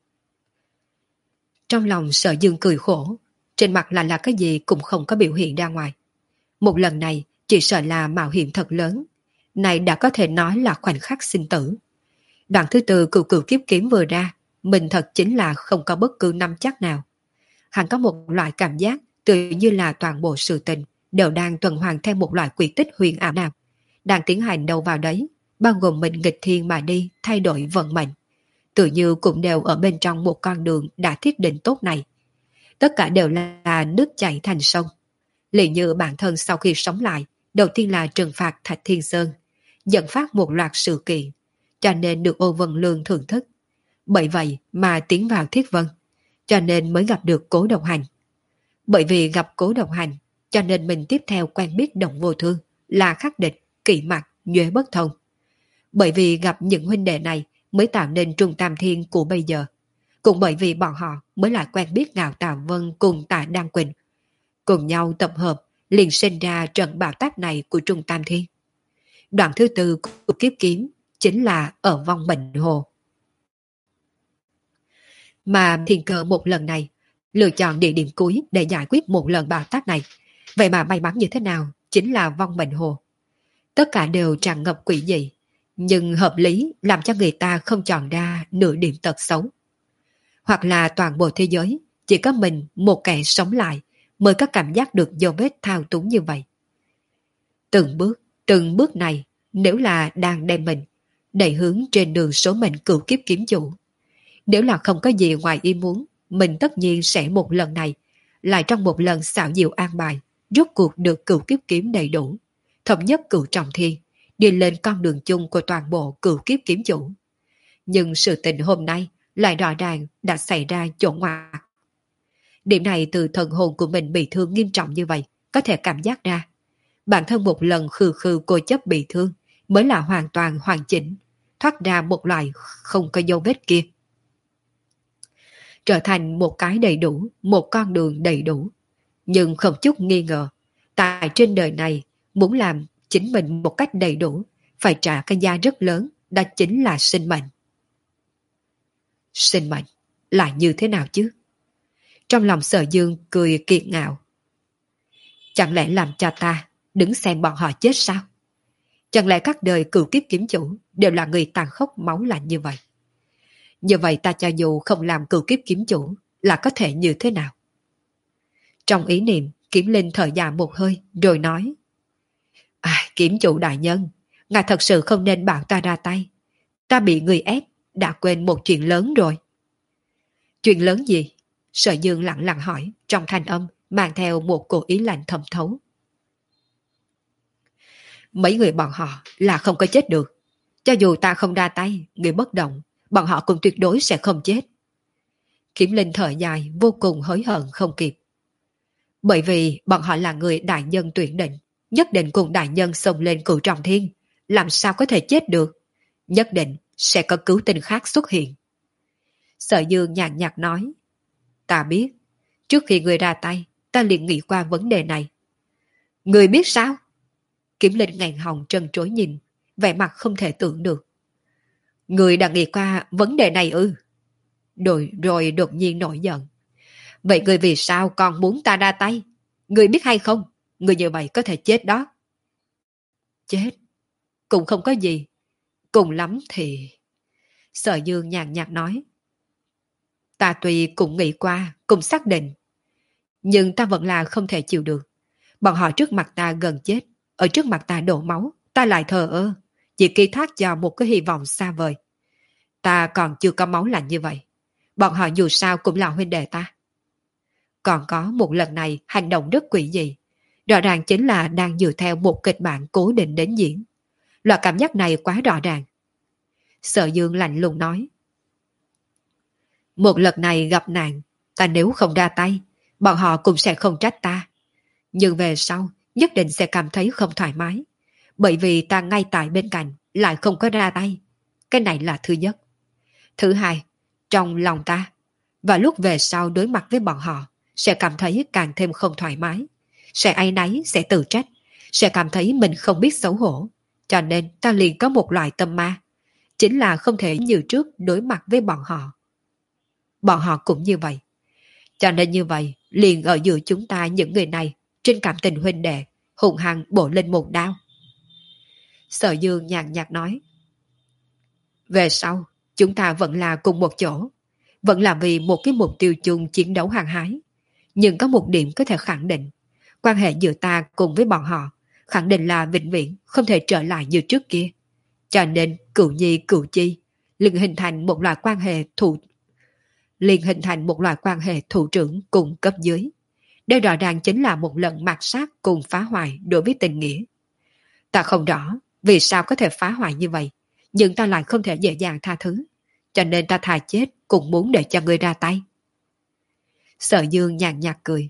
Trong lòng Sở Dương cười khổ, trên mặt là là cái gì cũng không có biểu hiện ra ngoài. Một lần này chỉ sợ là mạo hiểm thật lớn, này đã có thể nói là khoảnh khắc sinh tử. Đoạn thứ tư cửu cửu kiếp kiếm vừa ra, mình thật chính là không có bất cứ nắm chắc nào. Hắn có một loại cảm giác tự như là toàn bộ sự tình đều đang tuần hoàn theo một loại quy tích huyền ảo nào, đang tiến hành đâu vào đấy, bao gồm mình nghịch thiên mà đi thay đổi vận mệnh, tự như cũng đều ở bên trong một con đường đã thiết định tốt này. Tất cả đều là nước chảy thành sông. Liền như bản thân sau khi sống lại, đầu tiên là trừng phạt Thạch Thiên Sơn, dẫn phát một loạt sự kiện, cho nên được Ô Vân Lương thưởng thức. Bởi vậy mà tiến vào Thiết Vân, cho nên mới gặp được Cố Độc Hành. Bởi vì gặp Cố Độc Hành, cho nên mình tiếp theo quen biết Động Vô Thương, là Khắc Địch, Kỷ Mặc, Nhuế Bất Thông. Bởi vì gặp những huynh đệ này mới tạo nên Trung Tam Thiên của bây giờ. Cũng bởi vì bọn họ mới lại quen biết Ngạo Tào Vân cùng Tạ Đăng Quỳnh. Cùng nhau tập hợp, liền sinh ra trận bạo táp này của Trung Tam Thiên. Đoạn thứ tư của kiếp kiếm chính là ở vong mệnh hồ. Mà thiên cơ một lần này lựa chọn địa điểm cuối để giải quyết một lần bạo táp này. Vậy mà may mắn như thế nào chính là vong mệnh hồ. Tất cả đều tràn ngập quỷ dị, nhưng hợp lý làm cho người ta không chọn ra nửa điểm tật xấu. Hoặc là toàn bộ thế giới chỉ có mình một kẻ sống lại mới có cảm giác được dấu vết thao túng như vậy. Từng bước, từng bước này nếu là đang đem mình đẩy hướng trên đường số mệnh cửu kiếp kiếm chủ. Nếu là không có gì ngoài ý muốn, mình tất nhiên sẽ một lần này, lại trong một lần xảo diệu an bài, rốt cuộc được cửu kiếp kiếm đầy đủ, thống nhất cửu trọng thiên, đi lên con đường chung của toàn bộ cửu kiếp kiếm chủ. Nhưng sự tình hôm nay lại rõ ràng đã xảy ra chỗ ngoặt. Điểm này từ thần hồn của mình bị thương nghiêm trọng như vậy, có thể cảm giác ra. Bản thân một lần khư khư cô chấp bị thương mới là hoàn toàn hoàn chỉnh, thoát ra một loại không có dấu vết kia. Trở thành một cái đầy đủ, một con đường đầy đủ. Nhưng không chút nghi ngờ, tại trên đời này, muốn làm chính mình một cách đầy đủ, phải trả cái giá rất lớn, đó chính là sinh mệnh. Sinh mệnh là như thế nào chứ? Trong lòng Sở Dương cười kiệt ngạo. Chẳng lẽ làm cho ta đứng xem bọn họ chết sao? Chẳng lẽ các đời cửu kiếp kiếm chủ đều là người tàn khốc máu lạnh như vậy? Như vậy ta cho dù không làm cửu kiếp kiếm chủ là có thể như thế nào? Trong ý niệm, Kiếm Linh thở dài một hơi rồi nói: À, kiếm chủ đại nhân, ngài thật sự không nên bảo ta ra tay. Ta bị người ép, đã quên một chuyện lớn rồi. Chuyện lớn gì? Sở Dương lặng lặng hỏi, trong thanh âm mang theo một cổ ý lạnh thầm thấu. Mấy người bọn họ là không có chết được. Cho dù ta không ra tay, người bất động, bọn họ cũng tuyệt đối sẽ không chết. Kiếm Linh thở dài, vô cùng hối hận không kịp. Bởi vì bọn họ là người đại nhân tuyển định, nhất định cùng đại nhân xông lên cửu trọng thiên, làm sao có thể chết được? Nhất định sẽ có cứu tinh khác xuất hiện. Sở Dương nhàn nhạt nói: Ta biết, trước khi người ra tay, ta liền nghĩ qua vấn đề này. Người biết sao? Kiếm Linh ngàn hồng trân trối nhìn, vẻ mặt không thể tưởng được. Người đã nghĩ qua vấn đề này ư? Rồi rồi đột nhiên nổi giận. Vậy người vì sao còn muốn ta ra tay? Người biết hay không? Người như vậy có thể chết đó. Chết? Cũng không có gì. Cùng lắm thì... Sở Dương nhàn nhạt nói. Ta tuy cũng nghĩ qua, cũng xác định. Nhưng ta vẫn là không thể chịu được. Bọn họ trước mặt ta gần chết, ở trước mặt ta đổ máu, ta lại thờ ơ, chỉ ký thác vào một cái hy vọng xa vời. Ta còn chưa có máu lạnh như vậy. Bọn họ dù sao cũng là huynh đệ ta. Còn có một lần này hành động rất quỷ dị. Rõ ràng chính là đang dựa theo một kịch bản cố định đến diễn. Loại cảm giác này quá rõ ràng. Sở Dương lạnh lùng nói. Một lần này gặp nạn, ta nếu không ra tay, bọn họ cũng sẽ không trách ta. Nhưng về sau, nhất định sẽ cảm thấy không thoải mái. Bởi vì ta ngay tại bên cạnh, lại không có ra tay. Cái này là thứ nhất. Thứ hai, trong lòng ta, và lúc về sau đối mặt với bọn họ, sẽ cảm thấy càng thêm không thoải mái. Sẽ áy náy, sẽ tự trách, sẽ cảm thấy mình không biết xấu hổ. Cho nên ta liền có một loại tâm ma. Chính là không thể như trước đối mặt với bọn họ. Bọn họ cũng như vậy. Cho nên như vậy, liền ở giữa chúng ta những người này, trên cảm tình huynh đệ, hùng hăng bổ lên một đao. Sở Dương nhàn nhạt nói. Về sau, chúng ta vẫn là cùng một chỗ. Vẫn là vì một cái mục tiêu chung chiến đấu hăng hái. Nhưng có một điểm có thể khẳng định. Quan hệ giữa ta cùng với bọn họ khẳng định là vĩnh viễn không thể trở lại như trước kia. Cho nên cửu nhi cửu chi liền hình thành một loại quan hệ thủ liền hình thành một loại quan hệ thủ trưởng cùng cấp dưới. Đây rõ ràng chính là một lần mạt sát cùng phá hoại đối với tình nghĩa. Ta không rõ vì sao có thể phá hoại như vậy, nhưng ta lại không thể dễ dàng tha thứ. Cho nên ta thà chết cũng muốn để cho ngươi ra tay. Sở Dương nhàn nhạt cười.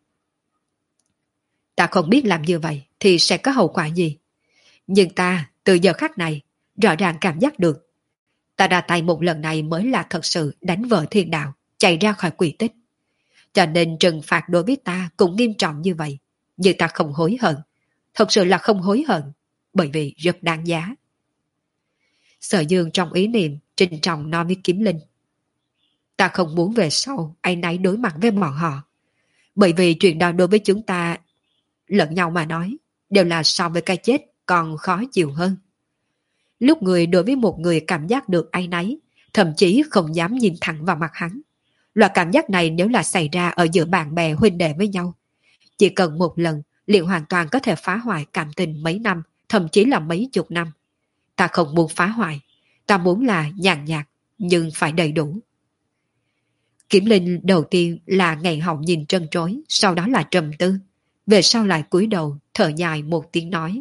Ta không biết làm như vậy thì sẽ có hậu quả gì. Nhưng ta từ giờ khắc này rõ ràng cảm giác được. Ta ra tay một lần này mới là thật sự đánh vỡ thiên đạo, chạy ra khỏi quỷ tích. Cho nên trừng phạt đối với ta cũng nghiêm trọng như vậy. Nhưng ta không hối hận. Thật sự là không hối hận. Bởi vì rất đáng giá. Sở Dương trong ý niệm trinh trọng nói với Kiếm Linh. Ta không muốn về sau ai nấy đối mặt với bọn họ. Bởi vì chuyện đó đối với chúng ta lẫn nhau mà nói đều là so với cái chết còn khó chịu hơn. Lúc người đối với một người cảm giác được ai nấy, thậm chí không dám nhìn thẳng vào mặt hắn. Loại cảm giác này nếu là xảy ra ở giữa bạn bè huynh đệ với nhau, chỉ cần một lần liền hoàn toàn có thể phá hoại cảm tình mấy năm, thậm chí là mấy chục năm. Ta không muốn phá hoại, ta muốn là nhàn nhạt, nhưng phải đầy đủ. Kiếm Linh đầu tiên là ngày họng nhìn trân trối, sau đó là trầm tư, về sau lại cúi đầu thở dài một tiếng nói.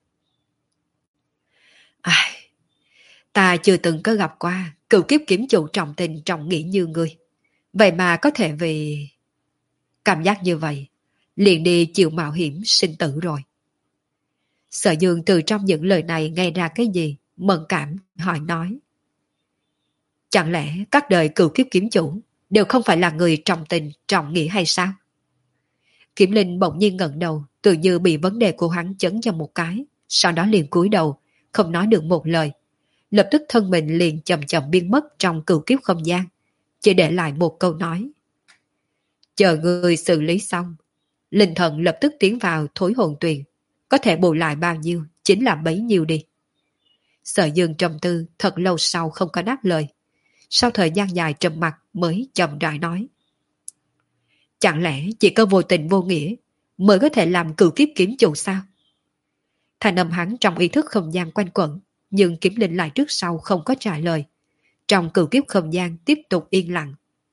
Ai, ta chưa từng có gặp qua cựu kiếp kiếm chủ trọng tình trọng nghĩa như ngươi. Vậy mà có thể vì... Cảm giác như vậy, liền đi chịu mạo hiểm sinh tử rồi. Sở Dương từ trong những lời này nghe ra cái gì, mẫn cảm, hỏi nói. Chẳng lẽ các đời cựu kiếp kiếm chủ đều không phải là người trọng tình, trọng nghĩa hay sao? Kiếm Linh bỗng nhiên ngẩng đầu, tự như bị vấn đề của hắn chấn cho một cái, sau đó liền cúi đầu, không nói được một lời. Lập tức thân mình liền chậm chậm biến mất trong cửu kiếp không gian, chỉ để lại một câu nói. Chờ người xử lý xong, linh thần lập tức tiến vào thối hồn tuyền, có thể bù lại bao nhiêu chính là bấy nhiêu đi. Sở Dương trầm tư thật lâu sau không có đáp lời. Sau thời gian dài trầm mặc mới chậm rãi nói. Chẳng lẽ chỉ có vô tình vô nghĩa mới có thể làm cửu kiếp kiếm chủ sao? Thanh âm hắn trong ý thức không gian quanh quẩn, nhưng kiếm linh lại trước sau không có trả lời. Trong cửu kiếp không gian tiếp tục yên lặng.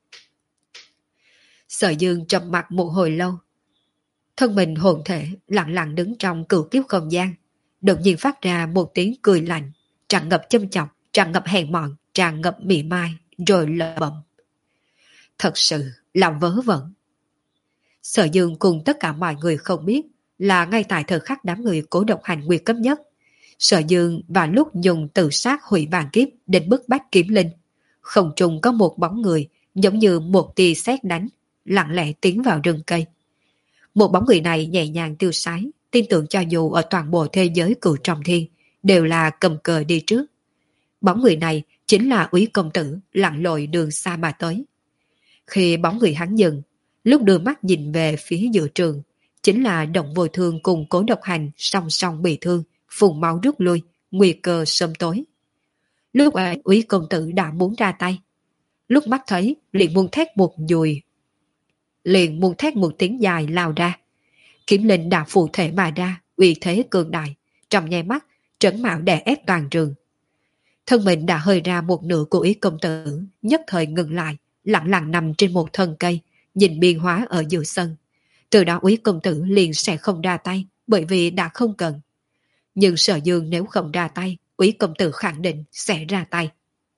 Sở Dương trầm mặc một hồi lâu. Thân mình hồn thể lặng lặng đứng trong cửu kiếp không gian, đột nhiên phát ra một tiếng cười lạnh, tràn ngập châm chọc, tràn ngập hèn mọn, tràn ngập mỉa mai, rồi lẩm bẩm. Thật sự là vớ vẩn. Sở Dương cùng tất cả mọi người không biết là ngay tại thời khắc đám người cố độc hành nguyệt cấp nhất, Sở Dương và lúc dùng tự sát hủy vàng kiếp đến bức bách kiếm linh, không trung có một bóng người giống như một tia sét đánh, lặng lẽ tiến vào rừng cây. Một bóng người này nhẹ nhàng tiêu sái, tin tưởng cho dù ở toàn bộ thế giới cửu trọng thiên đều là cầm cờ đi trước. Bóng người này chính là Úy công tử lặn lội đường xa mà tới. Khi bóng người hắn dừng, lúc đưa mắt nhìn về phía giữa trường, chính là Động Vô Thương cùng Cố Độc Hành song song bị thương, phun máu rút lui, nguy cơ sớm tối. Lúc ấy Úy công tử đã muốn ra tay. Lúc mắt thấy liền muốn thét một dùi, liền muốn thét một tiếng dài lao ra. Kiếm linh đã phụ thể mà ra, uy thế cường đại, trong nháy mắt trấn mạo đè ép toàn trường. Thân mình đã hơi ra một nửa của Úy công tử, nhất thời ngừng lại, lặng lặng nằm trên một thân cây, nhìn biên hóa ở giữa sân. Từ đó Úy công tử liền sẽ không ra tay, bởi vì đã không cần. Nhưng Sở Dương nếu không ra tay, Úy công tử khẳng định sẽ ra tay.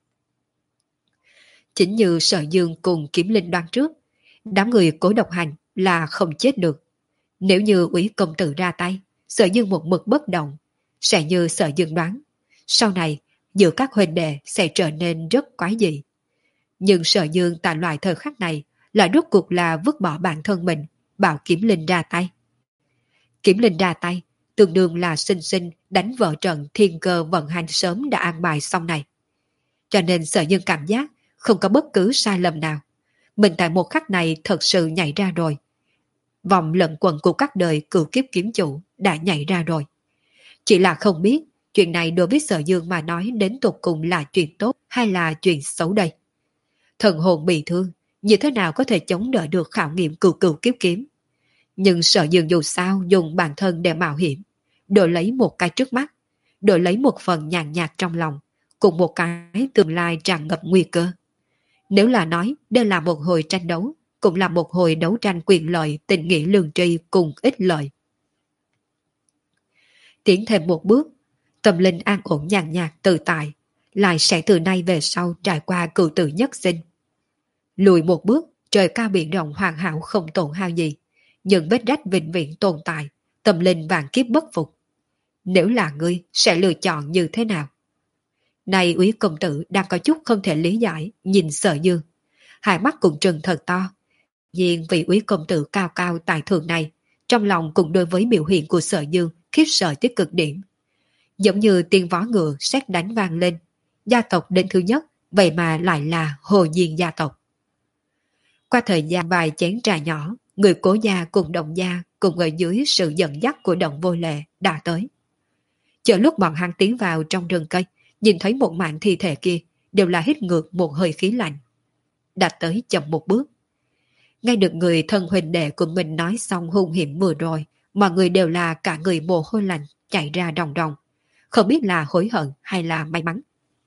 Chính như Sở Dương cùng Kiếm Linh đoán trước, đám người Cố Độc Hành là không chết được. Nếu như Úy công tử ra tay, Sở Dương một mực bất động, sẽ như Sở Dương đoán. Sau này, giữa các huynh đệ sẽ trở nên rất quái dị. Nhưng Sở Dương tại loại thời khắc này là rốt cuộc là vứt bỏ bản thân mình, bảo Kiếm Linh ra tay. Kiếm Linh ra tay, tương đương là sinh sinh đánh vỡ trận thiên cơ vận hành sớm đã an bài xong này. Cho nên Sở Dương cảm giác không có bất cứ sai lầm nào. Mình tại một khắc này thật sự nhảy ra rồi. Vòng lẫn quẩn của các đời cửu kiếp kiếm chủ đã nhảy ra rồi. Chỉ là không biết chuyện này đối với Sở Dương mà nói đến tột cùng là chuyện tốt hay là chuyện xấu đây. Thần hồn bị thương, như thế nào có thể chống đỡ được khảo nghiệm cửu cửu kiếp kiếm. Nhưng Sở Dương dù sao dùng bản thân để mạo hiểm, đổi lấy một cái trước mắt, đổi lấy một phần nhàn nhạt trong lòng, cùng một cái tương lai tràn ngập nguy cơ. Nếu là nói đây là một hồi tranh đấu, cũng là một hồi đấu tranh quyền lợi, tình nghĩa lương tri cùng ích lợi. Tiến thêm một bước, tâm linh an ổn nhàn nhạt tự tại, lại sẽ từ nay về sau trải qua cửu tử nhất sinh. Lùi một bước, trời cao biển rộng hoàn hảo không tổn hao gì, nhưng vết rách vĩnh viễn tồn tại, tâm linh vạn kiếp bất phục. Nếu là ngươi, sẽ lựa chọn như thế nào? Này Úy công tử đang có chút không thể lý giải, nhìn Sở Dương. Hai mắt cũng trừng thật to. Nhưng vì Úy công tử cao cao tại thượng này, trong lòng cũng đối với biểu hiện của Sở Dương khiếp sợ tới cực điểm. Giống như tiếng vó ngựa sét đánh vang lên, gia tộc đến thứ nhất, vậy mà lại là Hồ Diên gia tộc. Qua thời gian vài chén trà nhỏ, người Cố gia cùng Động gia cùng ở dưới sự dẫn dắt của Động Vô Lệ đã tới. Chờ lúc bọn hắn tiến vào trong rừng cây, nhìn thấy một mảng thi thể kia, đều là hít ngược một hơi khí lạnh. Đã tới chậm một bước. Ngay được người thân huynh đệ của mình nói xong hung hiểm vừa rồi, mọi người đều là cả người mồ hôi lạnh chạy ra ròng ròng, không biết là hối hận hay là may mắn.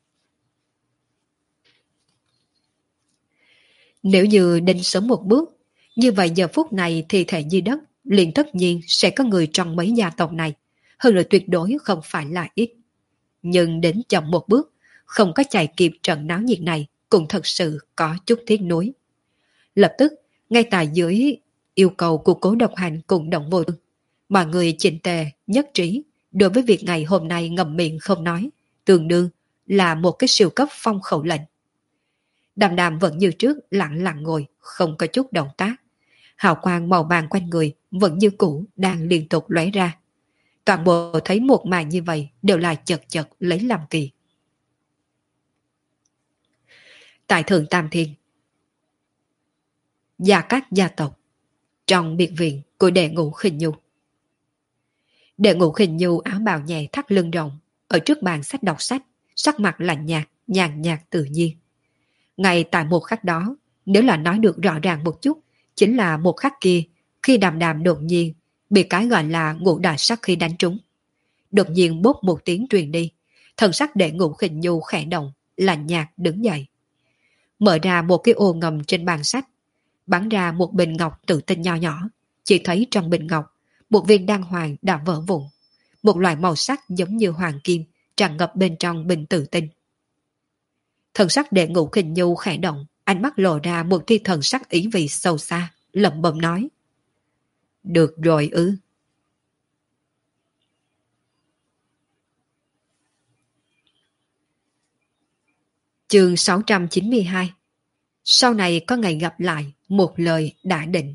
Nếu như đến sớm một bước, như vậy giờ phút này thi thể dưới đất, liền tất nhiên sẽ có người trong mấy gia tộc này, hơn là tuyệt đối không phải là ít. Nhưng đến chậm một bước, không có chạy kịp trận náo nhiệt này, cũng thật sự có chút tiếc nuối. Lập tức, ngay tại dưới yêu cầu của Cố Độc Hành cùng Động Vô Thương, mọi người chỉnh tề, nhất trí, đối với việc ngày hôm nay ngậm miệng không nói, tương đương là một cái siêu cấp phong khẩu lệnh. Đàm Đàm vẫn như trước lặng lặng ngồi, không có chút động tác. Hào quang màu vàng quanh người vẫn như cũ đang liên tục lóe ra. Toàn bộ thấy một màn như vậy đều là chật chật lấy làm kỳ. Tại Thượng Tam Thiên, Gia các gia tộc, trong biệt viện của Đệ Ngũ Khinh Nhu. Đệ Ngũ Khinh Nhu áo bào nhẹ thắt lưng rộng, ở trước bàn sách đọc sách, sắc mặt lạnh nhạt, nhàn nhạt tự nhiên. Ngay tại một khắc đó, nếu là nói được rõ ràng một chút, chính là một khắc kia, khi Đàm Đàm đột nhiên bị cái gọi là ngũ đại sắc khi đánh trúng. Đột nhiên bốp một tiếng truyền đi, thần sắc Đệ Ngũ Khinh Nhu khẽ động, lạnh nhạt đứng dậy. Mở ra một cái ô ngầm trên bàn sách, bắn ra một bình ngọc tự tinh nho nhỏ, chỉ thấy trong bình ngọc, một viên đan hoàng đã vỡ vụn, một loại màu sắc giống như hoàng kim tràn ngập bên trong bình tự tinh. Thần sắc Đệ Ngũ Khinh Nhu khẽ động, ánh mắt lộ ra một tia thần sắc ý vị sâu xa, lẩm bẩm nói: được rồi ư. Chương sáu trăm chín mươi hai. Sau này có ngày gặp lại, một lời đã định.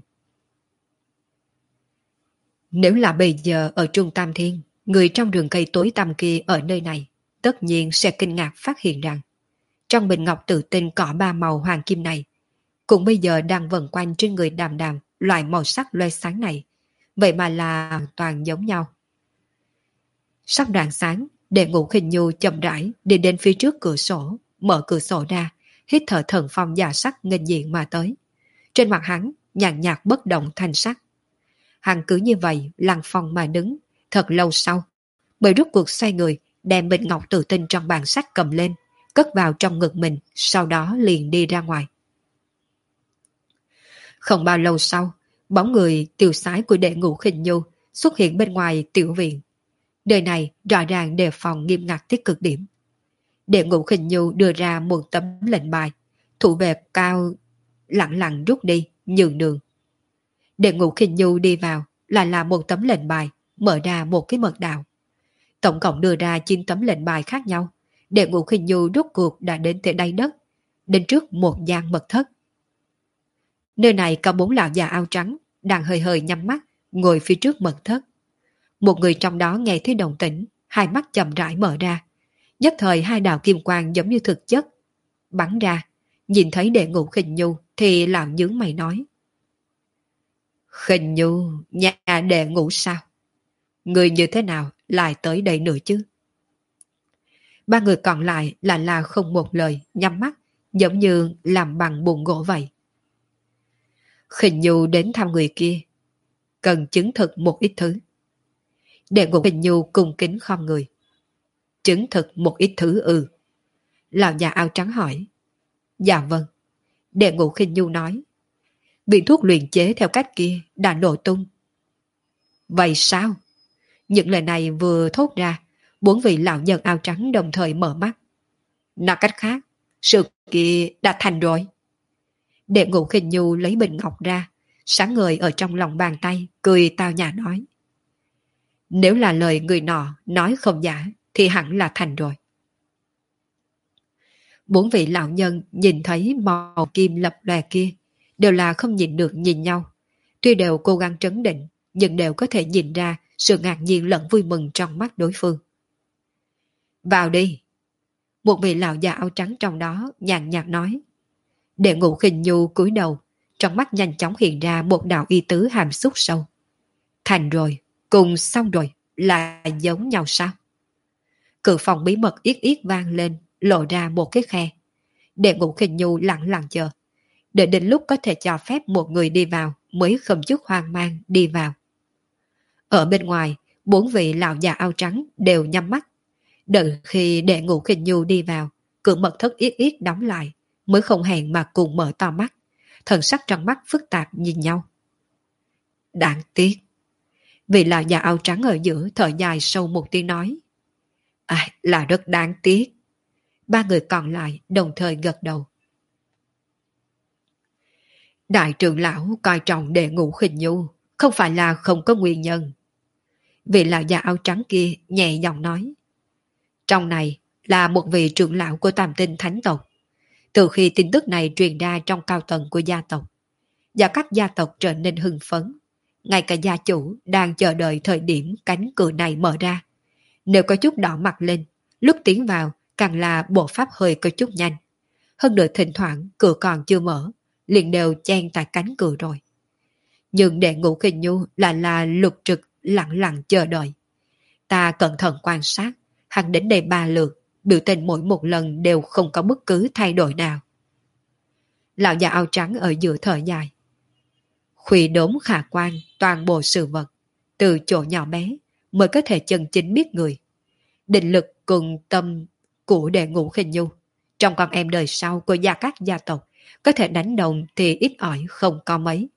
Nếu là bây giờ ở Trung Tam Thiên, người trong rừng cây tối tăm kia ở nơi này, tất nhiên sẽ kinh ngạc phát hiện rằng trong bình ngọc tự tinh có ba màu hoàng kim này, cũng bây giờ đang vần quanh trên người Đàm Đàm loại màu sắc loe sáng này, vậy mà là hoàn toàn giống nhau. Sắp rạng sáng, Đệ Ngũ Khinh Nhu chậm rãi đi đến phía trước cửa sổ, mở cửa sổ ra, hít thở thần phong già sắc nghênh diện mà tới. Trên mặt hắn nhàn nhạt bất động thanh sắc. Hắn cứ như vậy lăng phong mà đứng, thật lâu sau mới rút cuộc xoay người, đem bình ngọc tự tinh trong bàn sách cầm lên, cất vào trong ngực mình, sau đó liền đi ra ngoài. Không bao lâu sau, bóng người tiêu sái của Đệ Ngũ Khinh Nhu xuất hiện bên ngoài tiểu viện. Đời này rõ ràng đề phòng nghiêm ngặt tới cực điểm. Đệ Ngũ Khinh Nhu đưa ra một tấm lệnh bài, thủ vệ cao lặng lặng rút đi, nhường đường. Đệ Ngũ Khinh Nhu đi vào là là một tấm lệnh bài, mở ra một cái mật đạo. Tổng cộng đưa ra chín tấm lệnh bài khác nhau. Đệ Ngũ Khinh Nhu rút cuộc đã đến tới đáy đất, đến trước một gian mật thất. Nơi này có bốn lão già áo trắng đang hơi hơi nhắm mắt ngồi phía trước mật thất. Một người trong đó nghe thấy động tĩnh, hai mắt chậm rãi mở ra. Nhất thời hai đạo kim quang giống như thực chất bắn ra, nhìn thấy Đệ Ngũ Khinh Nhu thì lão nhướng mày nói: Khinh Nhu, nhà Đệ Ngũ sao? Người như thế nào lại tới đây nữa chứ? Ba người còn lại là là không một lời, nhắm mắt, giống như làm bằng bùn gỗ vậy. Khinh Nhu đến thăm người kia, cần chứng thực một ít thứ. Đệ Ngũ Khinh Nhu cung kính khom người. Chứng thực một ít thứ ư? Lão già áo trắng hỏi. Dạ vâng. Đệ Ngũ Khinh Nhu nói. Vị thuốc luyện chế theo cách kia đã nổ tung. Vậy sao? Những lời này vừa thốt ra, bốn vị lão nhân áo trắng đồng thời mở mắt. Nói cách khác, sự kia đã thành rồi. Đệ Ngũ Khinh Nhu lấy bình ngọc ra, sáng ngời ở trong lòng bàn tay, cười tao nhã nói. Nếu là lời người nọ nói không giả, thì hẳn là thành rồi. Bốn vị lão nhân nhìn thấy màu kim lập lòe kia, đều là không nhìn được nhìn nhau. Tuy đều cố gắng trấn định, nhưng đều có thể nhìn ra sự ngạc nhiên lẫn vui mừng trong mắt đối phương. Vào đi. Một vị lão già áo trắng trong đó nhàn nhạt nói. Đệ Ngũ Khinh Nhu cúi đầu, trong mắt nhanh chóng hiện ra một đạo y tứ hàm xúc sâu. Thành rồi, cùng xong rồi, là giống nhau sao? Cửa phòng bí mật yết yết vang lên, lộ ra một cái khe. Đệ Ngũ Khinh Nhu lặng lặng chờ, đợi đến lúc có thể cho phép một người đi vào mới không chút hoang mang đi vào. Ở bên ngoài, bốn vị lão già áo trắng đều nhắm mắt. Đợi khi Đệ Ngũ Khinh Nhu đi vào, cửa mật thất yết yết đóng lại, mới không hẹn mà cùng mở to mắt, thần sắc trong mắt phức tạp nhìn nhau. Đáng tiếc. Vị lão già áo trắng ở giữa thở dài sâu một tiếng nói. À, là rất đáng tiếc. Ba người còn lại đồng thời gật đầu. Đại trưởng lão coi trọng Đệ Ngũ Khinh Nhu, không phải là không có nguyên nhân. Vị lão già áo trắng kia nhẹ giọng nói. Trong này là một vị trưởng lão của Tam Tinh Thánh tộc. Từ khi tin tức này truyền ra trong cao tầng của gia tộc, và các gia tộc trở nên hưng phấn, ngay cả gia chủ đang chờ đợi thời điểm cánh cửa này mở ra. Nếu có chút đỏ mặt lên, lúc tiến vào càng là bộ pháp hơi có chút nhanh. Hơn nữa thỉnh thoảng cửa còn chưa mở, liền đều chen tại cánh cửa rồi. Nhưng để Ngũ Khinh Nhu là là lục trực lặng lặng chờ đợi. Ta cẩn thận quan sát, hắn đến đây ba lượt, biểu tình mỗi một lần đều không có bất cứ thay đổi nào. Lão già áo trắng ở giữa thở dài. Khuy đốn khả quan toàn bộ sự vật, từ chỗ nhỏ bé mới có thể chân chính biết người. Định lực cùng tâm của đệ Ngũ Khinh Nhu, trong con em đời sau của gia các gia tộc, có thể đánh đồng thì ít ỏi không có mấy.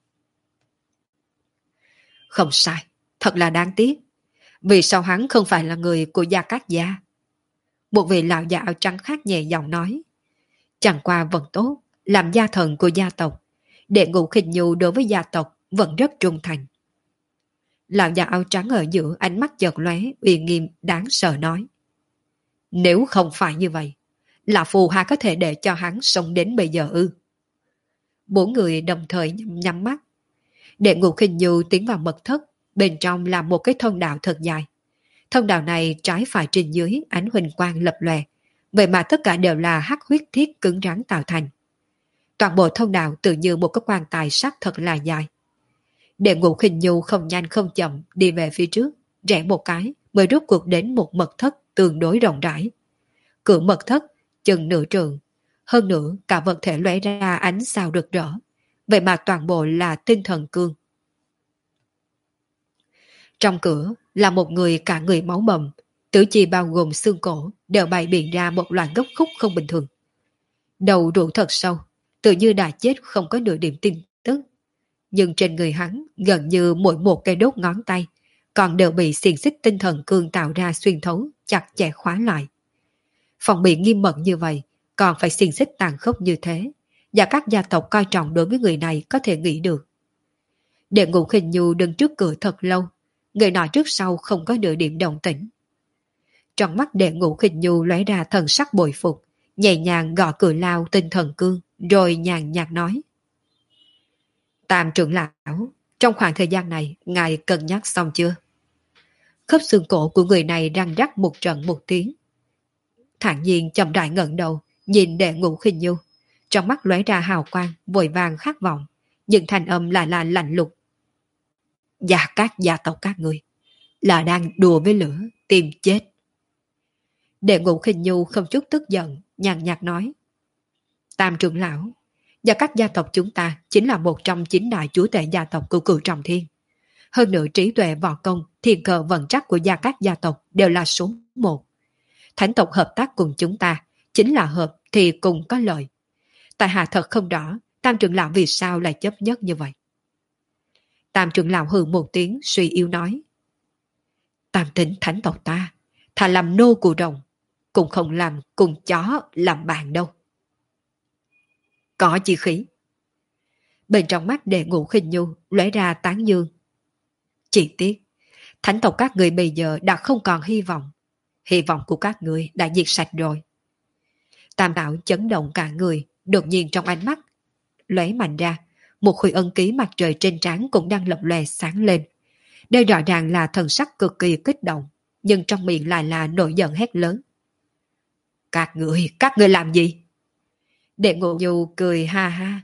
Không sai, thật là đáng tiếc. Vì sao hắn không phải là người của gia các gia? Một vị lão già áo trắng khác nhẹ giọng nói. Chẳng qua vẫn tốt, làm gia thần của gia tộc, đệ Ngũ Khinh Nhu đối với gia tộc vẫn rất trung thành. Lão già áo trắng ở giữa ánh mắt chợt lóe, uy nghiêm đáng sợ nói. Nếu không phải như vậy, là phù hà có thể để cho hắn sống đến bây giờ ư? Bốn người đồng thời nhắm, nhắm mắt. Đệ Ngũ Khinh Nhu tiến vào mật thất, bên trong là một cái thông đạo thật dài. Thông đạo này trái phải trên dưới ánh huỳnh quang lập lòe, vậy mà tất cả đều là hắc huyết thiết cứng rắn tạo thành. Toàn bộ thông đạo tự như một cái quan tài sắt thật là dài. Đệ Ngũ Khinh Nhu không nhanh không chậm đi về phía trước, rẽ một cái mới rút cuộc đến một mật thất tương đối rộng rãi. Cửa mật thất chừng nửa trường, hơn nữa cả vật thể lóe ra ánh sao rực rỡ, vậy mà toàn bộ là tinh thần cương. Trong cửa là một người cả người máu bầm, tứ chi bao gồm xương cổ đều bày biện ra một loạt gốc khúc không bình thường. Đầu rũ thật sâu, tự như đã chết không có nửa điểm tin tức. Nhưng trên người hắn gần như mỗi một cây đốt ngón tay còn đều bị xiềng xích tinh thần cương tạo ra xuyên thấu, chặt chẽ khóa lại. Phòng bị nghiêm mật như vậy, còn phải xiềng xích tàn khốc như thế, và các gia tộc coi trọng đối với người này có thể nghĩ được. Đệ Ngũ Khinh Nhu đứng trước cửa thật lâu, người nọ trước sau không có nửa điểm động tĩnh. Trong mắt Đệ Ngũ Khinh Nhu lóe ra thần sắc bội phục, nhẹ nhàng gõ cửa lao tinh thần cương, rồi nhàn nhạt nói. Tam trưởng lão, trong khoảng thời gian này, ngài cân nhắc xong chưa? Khớp xương cổ của người này răng rắc một trận một tiếng. Thản nhiên chậm rãi ngẩng đầu, nhìn Đệ Ngũ Khinh Nhu, trong mắt lóe ra hào quang, vội vàng khát vọng, nhưng thanh âm lại là lạnh lùng. Gia các gia tộc các người là đang đùa với lửa, tìm chết. Đệ Ngũ Khinh Nhu không chút tức giận, nhàn nhạt nói. Tam trưởng lão, và các gia tộc chúng ta chính là một trong chín đại chúa tể gia tộc của Cửu Trọng Thiên. Hơn nữa trí tuệ võ công, thiên cờ vận trắc của gia các gia tộc đều là số một. Thánh tộc hợp tác cùng chúng ta, chính là hợp thì cùng có lợi. Tại hạ thật không rõ, Tam trưởng lão vì sao lại chấp nhất như vậy. Tam trưởng lão hừ một tiếng suy yếu nói. Tam tính thánh tộc ta, thà làm nô của rồng, cũng không làm cùng chó làm bạn đâu. Có chi khí. Bên trong mắt Đệ Ngũ Khinh Nhu lóe ra tán dương. Chỉ tiếc, thánh tộc các người bây giờ đã không còn hy vọng. Hy vọng của các người đã diệt sạch rồi. Tam đạo chấn động cả người, đột nhiên trong ánh mắt lóe mạnh ra, một khối ân ký mặt trời trên trán cũng đang lập lòe sáng lên. Đây rõ ràng là thần sắc cực kỳ kích động, nhưng trong miệng lại là nổi giận hét lớn. Các người, các người làm gì? Đệ Ngũ Nhu cười ha ha.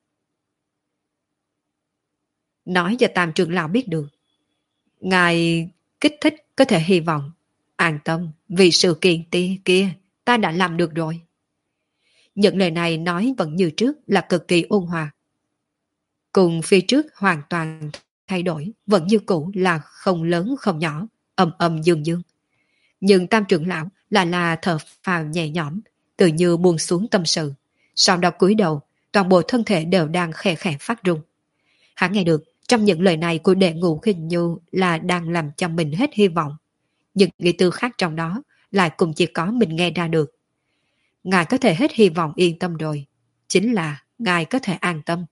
Nói cho Tam trưởng lão biết được. Ngài kích thích có thể hy vọng. An tâm, vì sự kiện tia kia, ta đã làm được rồi. Những lời này nói vẫn như trước là cực kỳ ôn hòa. Cùng phía trước hoàn toàn thay đổi, vẫn như cũ là không lớn không nhỏ, âm âm dương dương. Nhưng Tam trưởng lão là là thở phào nhẹ nhõm, tự như buông xuống tâm sự. Sau đó cúi đầu, toàn bộ thân thể đều đang khẽ khẽ phát rung. Hắn nghe được trong những lời này của Đệ Ngũ Khinh Nhu là đang làm cho mình hết hy vọng. Nhưng nghĩ tư khác trong đó lại cũng chỉ có mình nghe ra được. Ngài có thể hết hy vọng yên tâm rồi, chính là ngài có thể an tâm.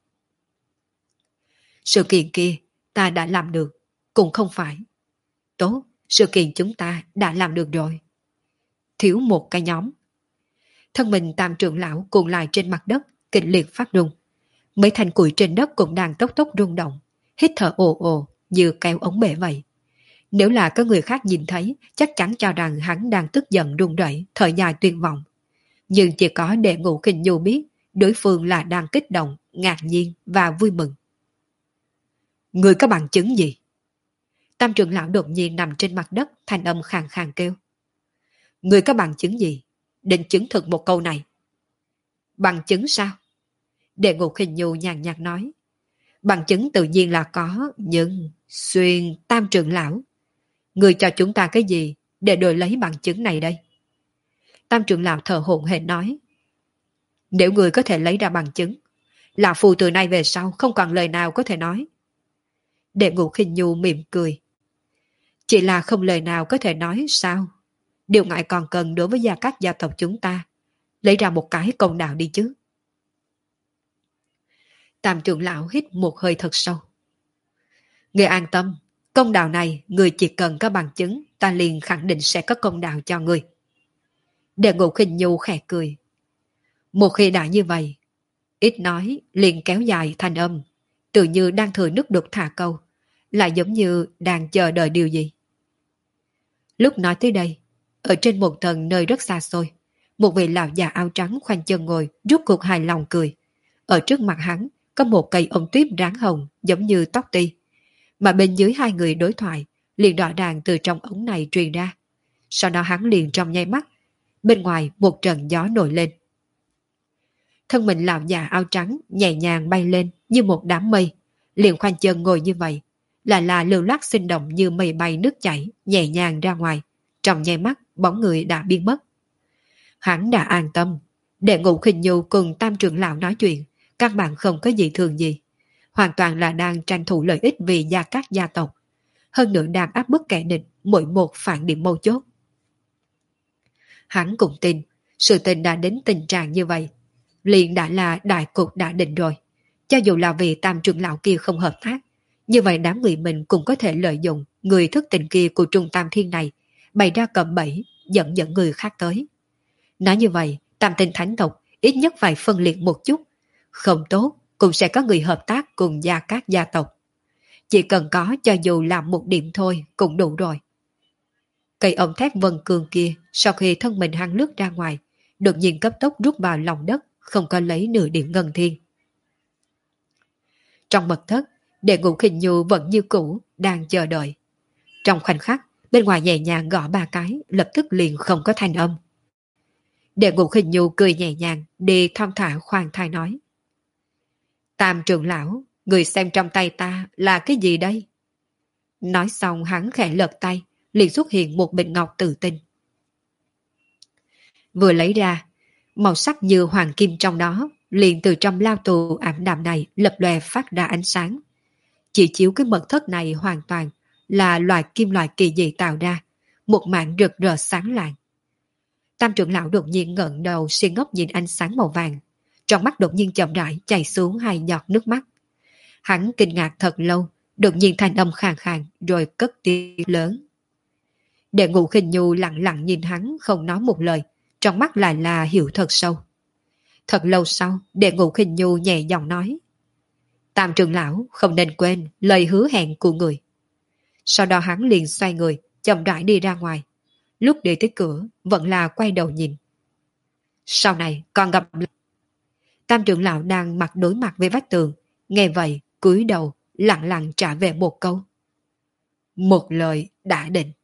Sự kiện kia ta đã làm được, cũng không phải. Tốt, sự kiện chúng ta đã làm được rồi. Thiếu một cái nhóm. Thân mình Tam trưởng lão cuộn lại trên mặt đất, kịch liệt phát rung. Mấy thành củi trên đất cũng đang tốc tốc rung động, hít thở ồ ồ như kéo ống bể vậy. Nếu là có người khác nhìn thấy, chắc chắn cho rằng hắn đang tức giận run rẩy, thở dài tuyệt vọng. Nhưng chỉ có Đệ Ngũ Khinh Nhu biết đối phương là đang kích động, ngạc nhiên và vui mừng. Người có bằng chứng gì? Tam trưởng lão đột nhiên nằm trên mặt đất, thanh âm khàn khàn kêu. Người có bằng chứng gì? Định chứng thực một câu này. Bằng chứng sao? Đệ Ngũ Khinh Nhu nhàn nhạt nói. Bằng chứng tự nhiên là có, nhưng Xuyên Tam trưởng lão, người cho chúng ta cái gì để đổi lấy bằng chứng này đây? Tam trưởng lão thở hổn hển nói. Nếu người có thể lấy ra bằng chứng, lão phù từ nay về sau không còn lời nào có thể nói. Đệ Ngũ Khinh Nhu mỉm cười. Chỉ là không lời nào có thể nói sao? Điều ngại còn cần đối với gia các gia tộc chúng ta, lấy ra một cái công đạo đi chứ. Tam trưởng lão hít một hơi thật sâu. Người an tâm, công đạo này người chỉ cần có bằng chứng, ta liền khẳng định sẽ có công đạo cho người. Đệ Ngũ Khinh Nhu khẽ cười. Một khi đã như vậy, ít nói liền kéo dài thanh âm, tự như đang thừa nước đục thả câu, lại giống như đang chờ đợi điều gì. Lúc nói tới đây, ở trên một tầng nơi rất xa xôi, một vị lão già áo trắng khoanh chân ngồi, rút cuộc hài lòng cười. Ở trước mặt hắn có một cây ống tuyết ráng hồng giống như tóc ti, mà bên dưới hai người đối thoại liền rõ ràng từ trong ống này truyền ra. Sau đó hắn liền trong nháy mắt, bên ngoài một trận gió nổi lên. Thân mình lão già áo trắng nhẹ nhàng bay lên như một đám mây, liền khoanh chân ngồi như vậy, là là lưu loát sinh động như mây bay nước chảy, nhẹ nhàng ra ngoài. Trong nháy mắt, bóng người đã biến mất. Hắn đã an tâm. Đệ Ngũ Khinh Nhu cùng Tam trưởng lão nói chuyện, các bạn không có gì thường gì. Hoàn toàn là đang tranh thủ lợi ích vì gia các gia tộc. Hơn nữa đang áp bức kẻ địch mỗi một phản điểm mâu chốt. Hắn cũng tin, sự tình đã đến tình trạng như vậy, liền đã là đại cục đã định rồi. Cho dù là vì Tam trưởng lão kia không hợp tác, như vậy đám người mình cũng có thể lợi dụng người thức tình kia của Trung Tam Thiên này, bày ra cạm bẫy, dẫn dẫn người khác tới. Nói như vậy, Tam Tinh Thánh tộc ít nhất phải phân liệt một chút. Không tốt, cũng sẽ có người hợp tác cùng gia các gia tộc. Chỉ cần có cho dù làm một điểm thôi cũng đủ rồi. Cây ống thép vân cương kia, sau khi thân mình hắn lướt ra ngoài, đột nhiên cấp tốc rút vào lòng đất, không có lấy nửa điểm ngân thiên. Trong mật thất, Đệ Ngũ Khinh Nhu vẫn như cũ, đang chờ đợi. Trong khoảnh khắc, bên ngoài nhẹ nhàng gõ ba cái, lập tức liền không có thanh âm. Đệ Ngũ Khinh Nhu cười nhẹ nhàng, đi thong thả khoan thai nói. Tam trưởng lão, người xem trong tay ta là cái gì đây? Nói xong hắn khẽ lật tay, liền xuất hiện một bình ngọc tự tinh. Vừa lấy ra, màu sắc như hoàng kim trong đó, liền từ trong lao tù ảm đạm này lập lòe phát ra ánh sáng. Chỉ chiếu cái mật thất này hoàn toàn là loại kim loại kỳ dị tạo ra, một mảng rực rỡ sáng lạng. Tam trưởng lão đột nhiên ngẩng đầu xi ngốc nhìn ánh sáng màu vàng, trong mắt đột nhiên chậm rãi chảy xuống hai giọt nước mắt. Hắn kinh ngạc thật lâu, đột nhiên thanh âm khàn khàn rồi cất tiếng lớn. Đệ Ngũ Khinh Nhu lặng lặng nhìn hắn không nói một lời, trong mắt lại là hiểu thật sâu. Thật lâu sau, Đệ Ngũ Khinh Nhu nhẹ giọng nói. Tam trưởng lão không nên quên lời hứa hẹn của người. Sau đó hắn liền xoay người, chậm rãi đi ra ngoài. Lúc đi tới cửa, vẫn là quay đầu nhìn. Sau này còn gặp lại. Tam trưởng lão đang mặt đối mặt với vách tường, nghe vậy, cúi đầu, lặng lặng trả về một câu. Một lời đã định.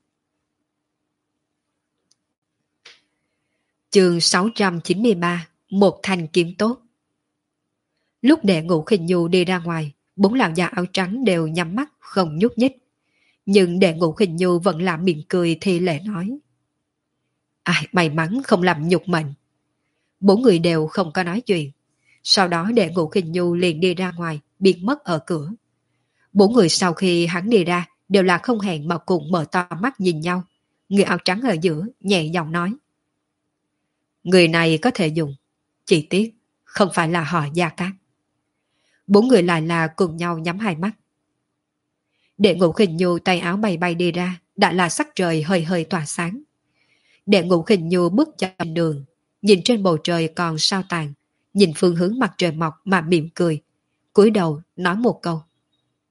Chương sáu trăm chín mươi ba, một thanh kiếm tốt. Lúc Đệ Ngũ Khinh Nhu đi ra ngoài, bốn lão già áo trắng đều nhắm mắt không nhúc nhích. Nhưng Đệ Ngũ Khinh Nhu vẫn là miệng cười thì lệ nói. Ai may mắn không làm nhục mệnh. Bốn người đều không có nói chuyện. Sau đó Đệ Ngũ Khinh Nhu liền đi ra ngoài, biến mất ở cửa. Bốn người sau khi hắn đi ra đều là không hẹn mà cùng mở to mắt nhìn nhau. Người áo trắng ở giữa nhẹ giọng nói. Người này có thể dùng, chỉ tiếc không phải là họ Gia Cát. Bốn người lại là cùng nhau nhắm hai mắt. Đệ Ngũ Khinh Nhu tay áo bay bay đi ra, đã là sắc trời hơi hơi tỏa sáng. Đệ Ngũ Khinh Nhu bước trên đường, nhìn trên bầu trời còn sao tàn, nhìn phương hướng mặt trời mọc mà mỉm cười, cúi đầu nói một câu.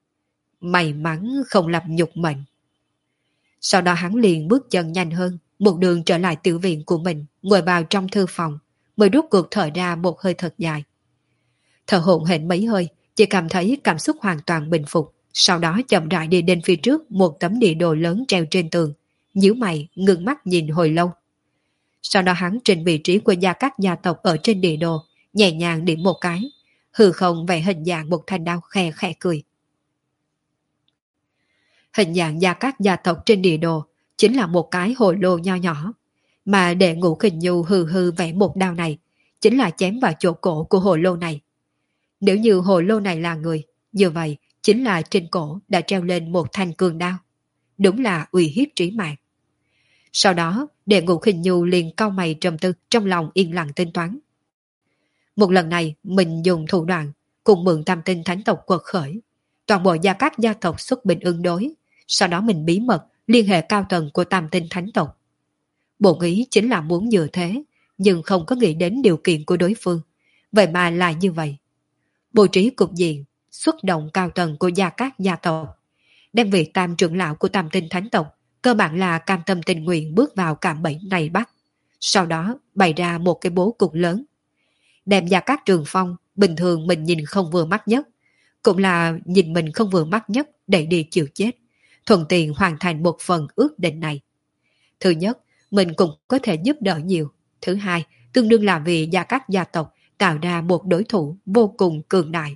may mắn không lập nhục mệnh. Sau đó hắn liền bước chân nhanh hơn, một đường trở lại tiểu viện của mình, ngồi vào trong thư phòng, mới rút cuộc thở ra một hơi thật dài. Thở hổn hển mấy hơi, chỉ cảm thấy cảm xúc hoàn toàn bình phục, sau đó chậm rãi đi đến phía trước một tấm địa đồ lớn treo trên tường, nhíu mày, ngưng mắt nhìn hồi lâu. Sau đó hắn trên vị trí của gia các gia tộc ở trên địa đồ, nhẹ nhàng điểm một cái, hư không vẽ hình dạng một thanh đao khe khẽ cười. Hình dạng gia các gia tộc trên địa đồ chính là một cái hồ lô nho nhỏ, mà để Ngũ Kình Nhu hư hư vẽ một đao này, chính là chém vào chỗ cổ của hồ lô này. Nếu như hồ lô này là người, như vậy chính là trên cổ đã treo lên một thanh cương đao. Đúng là uy hiếp trí mạng. Sau đó, để Ngũ Kình Nhu liền cau mày trầm tư, trong lòng yên lặng tính toán. Một lần này, mình dùng thủ đoạn cùng mượn tam tinh thánh tộc quật khởi, toàn bộ gia các gia tộc xuất binh ứng đối, sau đó mình bí mật liên hệ cao tầng của tam tinh thánh tộc. Bộ ý chính là muốn như thế, nhưng không có nghĩ đến điều kiện của đối phương. Vậy mà lại như vậy. Bố trí cục diện, xuất động cao tầng của gia các gia tộc, đem vị tam trưởng lão của tam tinh thánh tộc, cơ bản là cam tâm tình nguyện bước vào cạm bẫy này bắt. Sau đó bày ra một cái bố cục lớn. Đem gia các trường phong, bình thường mình nhìn không vừa mắt nhất, cũng là nhìn mình không vừa mắt nhất đẩy đi chịu chết, thuận tiện hoàn thành một phần ước định này. Thứ nhất, mình cũng có thể giúp đỡ nhiều. Thứ hai, tương đương là vì gia các gia tộc tạo ra một đối thủ vô cùng cường đại.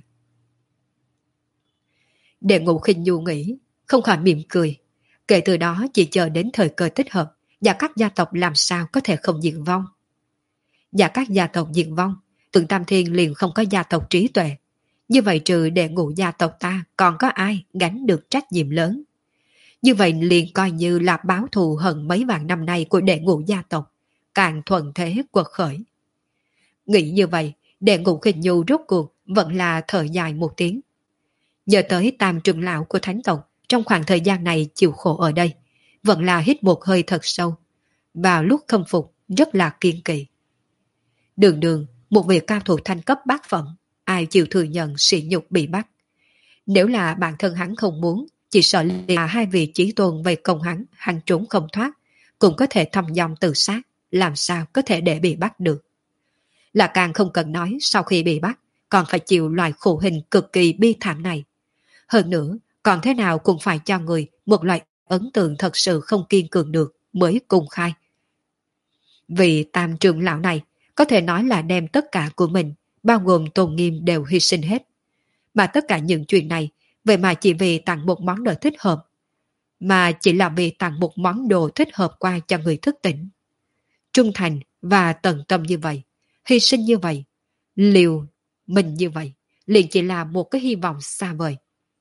Để Ngũ Kình Nhu nghĩ, không khỏi mỉm cười. Kể từ đó chỉ chờ đến thời cơ thích hợp, gia các gia tộc làm sao có thể không diệt vong. Gia các gia tộc diệt vong, Tưởng Tam Thiên liền không có gia tộc trí tuệ. Như vậy trừ Đệ Ngũ gia tộc ta còn có ai gánh được trách nhiệm lớn. Như vậy liền coi như là báo thù hận mấy vạn năm nay của Đệ Ngũ gia tộc, càng thuận thế quật khởi. Nghĩ như vậy, Đệ Ngũ Kình Nhu rốt cuộc vẫn là thở dài một tiếng. Nhớ tới tam trưởng lão của thánh tộc trong khoảng thời gian này chịu khổ ở đây, vẫn là hít một hơi thật sâu. Vào lúc khâm phục, rất là kiên kỳ. Đường đường, một vị cao thủ thanh cấp bát phẩm, ai chịu thừa nhận sỉ nhục bị bắt. Nếu là bản thân hắn không muốn, chỉ sợ là hai vị chí tôn về công hắn, hắn trốn không thoát, cũng có thể thầm dòng tự sát, làm sao có thể để bị bắt được. Là càng không cần nói sau khi bị bắt, còn phải chịu loại khổ hình cực kỳ bi thảm này. Hơn nữa, còn thế nào cũng phải cho người một loại ấn tượng thật sự không kiên cường được mới công khai. Vì tam trưởng lão này có thể nói là đem tất cả của mình, bao gồm tôn nghiêm đều hy sinh hết. Mà tất cả những chuyện này, vậy mà chỉ vì tặng một món đồ thích hợp, mà chỉ là vì tặng một món đồ thích hợp qua cho người thức tỉnh. Trung thành và tận tâm như vậy, hy sinh như vậy, liều mình như vậy, liền chỉ là một cái hy vọng xa vời.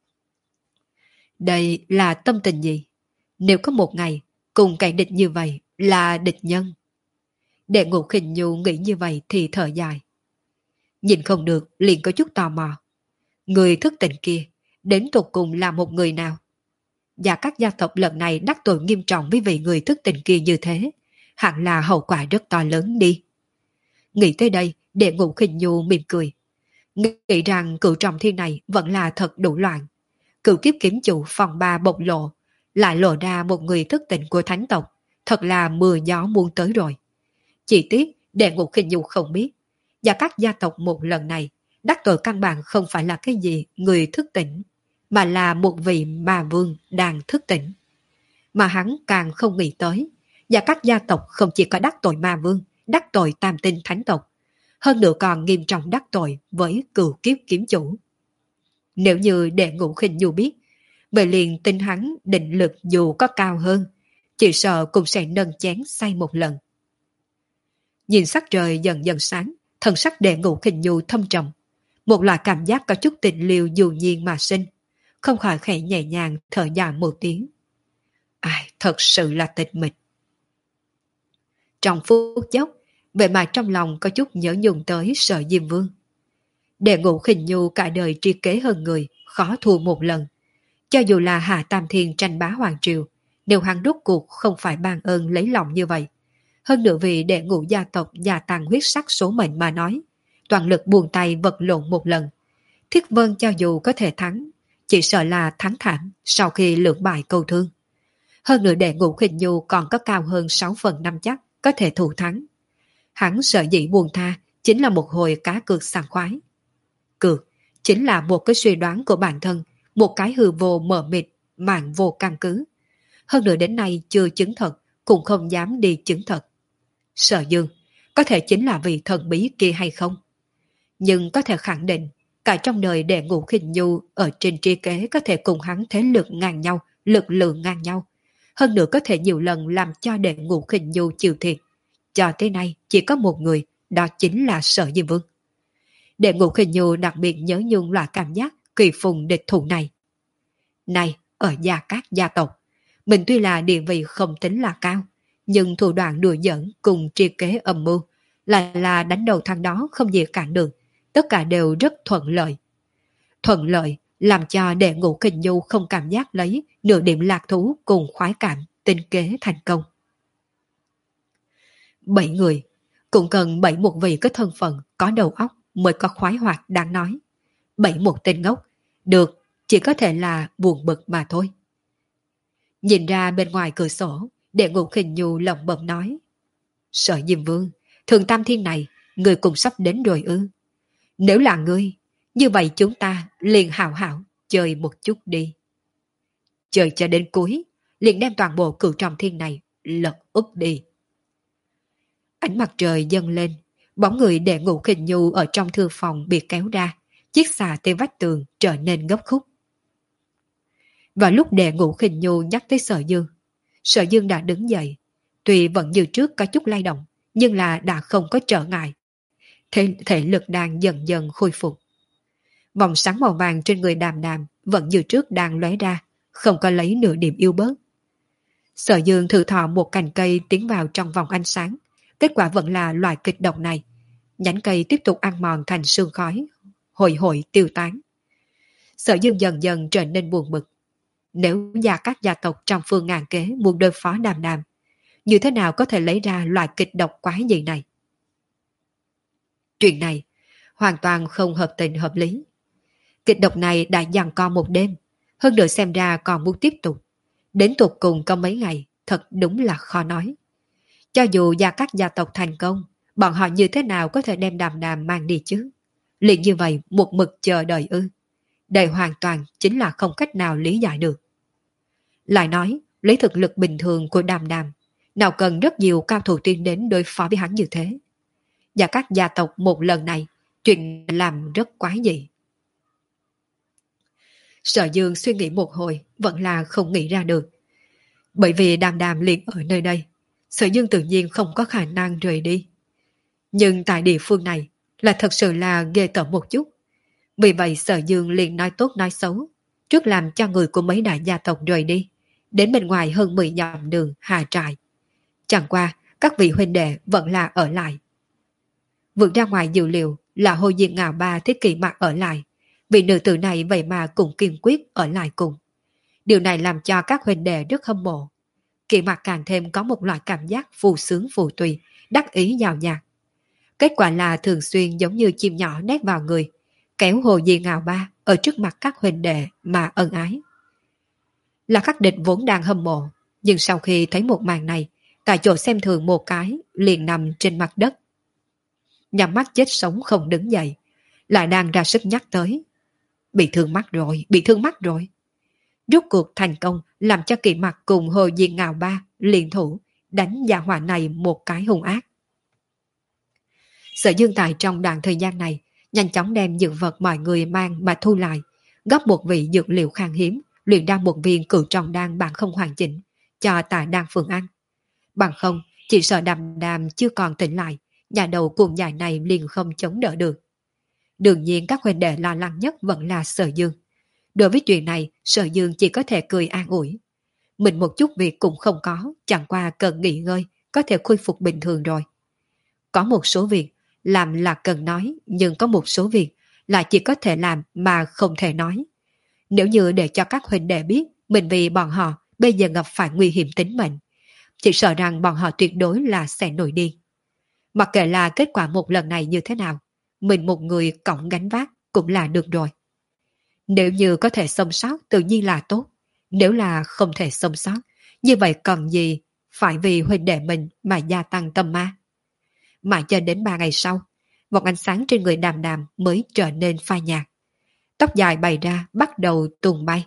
Đây là tâm tình gì? Nếu có một ngày, cùng kẻ địch như vậy là địch nhân. Đệ Ngũ Kình Nhu nghĩ như vậy thì thở dài. Nhìn không được, liền có chút tò mò. Người thức tỉnh kia, đến tột cùng là một người nào? Và các gia tộc lần này đắc tội nghiêm trọng với vị người thức tỉnh kia như thế, hẳn là hậu quả rất to lớn đi. Nghĩ tới đây, Đệ Ngũ Kình Nhu mỉm cười. Nghĩ rằng cựu trọng thiên này vẫn là thật đủ loạn. Cựu kiếp kiếm chủ phòng ba bộc lộ, lại lộ ra một người thức tỉnh của thánh tộc, thật là mưa gió muôn tới rồi. Chỉ tiếc, Đệ Ngũ Kình Nhu không biết, và các gia tộc một lần này, đắc tội căn bản không phải là cái gì người thức tỉnh, mà là một vị ma vương đang thức tỉnh. Mà hắn càng không nghĩ tới, và các gia tộc không chỉ có đắc tội ma vương, đắc tội tam tinh thánh tộc, hơn nữa còn nghiêm trọng đắc tội với cựu kiếp kiếm chủ. Nếu như Đệ Ngũ Kình Nhu biết, vậy liền tin hắn định lực dù có cao hơn, chỉ sợ cũng sẽ nâng chén say một lần. Nhìn sắc trời dần dần sáng, thần sắc Đệ Ngũ Kình Nhu thâm trầm, một loại cảm giác có chút tình liêu dù nhiên mà sinh, không khỏi khẽ nhẹ nhàng thở dài một tiếng. Ai, thật sự là tịch mịch. Trong phút chốc, vậy mà trong lòng có chút nhớ nhung tới Sở Diêm Vương. Đệ Ngũ Kình Nhu cả đời tri kế hơn người, khó thua một lần. Cho dù là Hạ Tam Thiên tranh bá hoàng triều, nếu hắn rốt cuộc không phải ban ơn lấy lòng như vậy. Hơn nữa vì Đệ Ngũ gia tộc gia tăng huyết sắc số mệnh mà nói, toàn lực buông tay vật lộn một lần. Thiết Vân cho dù có thể thắng, chỉ sợ là thắng thảm sau khi lưỡng bại câu thương. Hơn nữa đệ Ngũ Khinh Nhu còn có cao hơn sáu phần năm chắc có thể thủ thắng. Hắn sợ dĩ buồn tha chính là một hồi cá cược sảng khoái. Cược chính là một cái suy đoán của bản thân, một cái hư vô mờ mịt, mạng vô căn cứ. Hơn nữa đến nay chưa chứng thật, cũng không dám đi chứng thật. Sở Dương, có thể chính là vì thần bí kia hay không? Nhưng có thể khẳng định, cả trong đời đệ Ngũ Khinh Nhu ở trên tri kế có thể cùng hắn thế lực ngang nhau, lực lượng ngang nhau. Hơn nữa có thể nhiều lần làm cho đệ Ngũ Khinh Nhu chịu thiệt. Cho tới nay chỉ có một người, đó chính là Sở Diêm Vương. Đệ Ngũ Khinh Nhu đặc biệt nhớ nhung loại cảm giác kỳ phùng địch thủ này. Này, ở Gia Cát gia tộc, mình tuy là địa vị không tính là cao, nhưng thủ đoạn đùa giỡn cùng tri kế âm mưu lại là đánh đầu thằng đó không gì cản được, tất cả đều rất thuận lợi. Thuận lợi làm cho đệ Ngũ Khinh Nhu không cảm giác lấy nửa điểm lạc thú cùng khoái cảm, tinh kế thành công. Bảy người, cũng cần bảy một vị có thân phận, có đầu óc mới có khoái hoạt đáng nói. Bảy một tên ngốc, được, chỉ có thể là buồn bực mà thôi. Nhìn ra bên ngoài cửa sổ, đệ Ngũ Khinh Nhu lẩm bẩm nói. Sở Diêm Vương, Thường Tam Thiên này, người cùng sắp đến rồi ư? Nếu là ngươi, như vậy chúng ta liền hảo hảo chơi một chút đi. Chơi cho đến cuối, liền đem toàn bộ Cửu Trọng Thiên này lật úp đi. Ánh mặt trời dâng lên, bóng người đệ Ngũ Khinh Nhu ở trong thư phòng bị kéo ra, chiếc xà tới vách tường trở nên gấp khúc. Vào lúc đệ Ngũ Khinh Nhu nhắc tới Sở Dương, Sở Dương đã đứng dậy, tuy vẫn như trước có chút lay động, nhưng là đã không có trở ngại. Thể, thể lực đang dần dần khôi phục. Vòng sáng màu vàng trên người Đàm Đàm vẫn như trước đang lóe ra, không có lấy nửa điểm yếu bớt. Sở Dương thử thọ một cành cây tiến vào trong vòng ánh sáng, kết quả vẫn là loại kịch độc này. Nhánh cây tiếp tục ăn mòn thành sương khói, hồi hồi tiêu tán. Sở Dương dần dần trở nên buồn bực. Nếu Gia Cát gia tộc trong phương ngàn kế muốn đối phó Đàm Đàm, như thế nào có thể lấy ra loại kịch độc quái gì này? Chuyện này hoàn toàn không hợp tình hợp lý. Kịch độc này đã giằng co một đêm, hơn nữa xem ra còn muốn tiếp tục. Đến tụt cùng có mấy ngày, thật đúng là khó nói. Cho dù Gia Cát gia tộc thành công, bọn họ như thế nào có thể đem Đàm Đàm mang đi chứ? Liền như vậy một mực chờ đợi ư? Đây hoàn toàn chính là không cách nào lý giải được. Lại nói, lấy thực lực bình thường của Đàm Đàm, nào cần rất nhiều cao thủ tiên đến đối phó với hắn như thế. Và các gia tộc một lần này, chuyện làm rất quái dị. Sở Dương suy nghĩ một hồi, vẫn là không nghĩ ra được. Bởi vì Đàm Đàm liền ở nơi đây, Sở Dương tự nhiên không có khả năng rời đi. Nhưng tại địa phương này, là thật sự là ghê tởm một chút. Vì vậy Sở Dương liền nói tốt nói xấu, trước làm cho người của mấy đại gia tộc rời đi, đến bên ngoài hơn mười dặm đường hạ trại. Chẳng qua, các vị huynh đệ vẫn là ở lại. Vượt ra ngoài dự liệu là Hồ Diên Ngạo Ba thích Kỳ Mặc ở lại, vì nữ tử này vậy mà cũng kiên quyết ở lại cùng. Điều này làm cho các huynh đệ rất hâm mộ. Kỳ Mặc càng thêm có một loại cảm giác phù sướng phù tùy, đắc ý nhào nhạt. Kết quả là thường xuyên giống như chim nhỏ nép vào người, kéo Hồ Diên Ngạo Ba ở trước mặt các huynh đệ mà ân ái. Là Khắc Địch vốn đang hâm mộ, nhưng sau khi thấy một màn này, tại chỗ xem thường một cái, liền nằm trên mặt đất. Nhắm mắt chết sống không đứng dậy, lại đang ra sức nhắc tới. Bị thương mắt rồi, bị thương mắt rồi. Rốt cuộc thành công làm cho Kỳ Mặc cùng Hồ Diên Ngạo Ba liền thủ, đánh gia hỏa này một cái hung ác. Sở Dương tại trong đoạn thời gian này, nhanh chóng đem dược vật mọi người mang mà thu lại, góp một vị dược liệu khan hiếm, luyện ra một viên cửu trọng đan bản không hoàn chỉnh, cho tại đan phường ăn. Bằng không, chỉ sợ Đàm Đàm chưa còn tỉnh lại, nhà đầu cuồng dài này liền không chống đỡ được. Đương nhiên các huynh đệ lo lắng nhất vẫn là Sở Dương. Đối với chuyện này, Sở Dương chỉ có thể cười an ủi. Mình một chút việc cũng không có, chẳng qua cần nghỉ ngơi, có thể khôi phục bình thường rồi. Có một số việc làm là cần nói, nhưng có một số việc là chỉ có thể làm mà không thể nói. Nếu như để cho các huynh đệ biết mình vì bọn họ bây giờ gặp phải nguy hiểm tính mệnh, chỉ sợ rằng bọn họ tuyệt đối là sẽ nổi điên. Mặc kệ là kết quả một lần này như thế nào, mình một người cộng gánh vác cũng là được rồi. Nếu như có thể sống sót tự nhiên là tốt. Nếu là không thể sống sót, như vậy còn gì phải vì huynh đệ mình mà gia tăng tâm ma. Mãi cho đến ba ngày sau, một ánh sáng trên người Đàm Đàm mới trở nên phai nhạt. Tóc dài bày ra bắt đầu tung bay.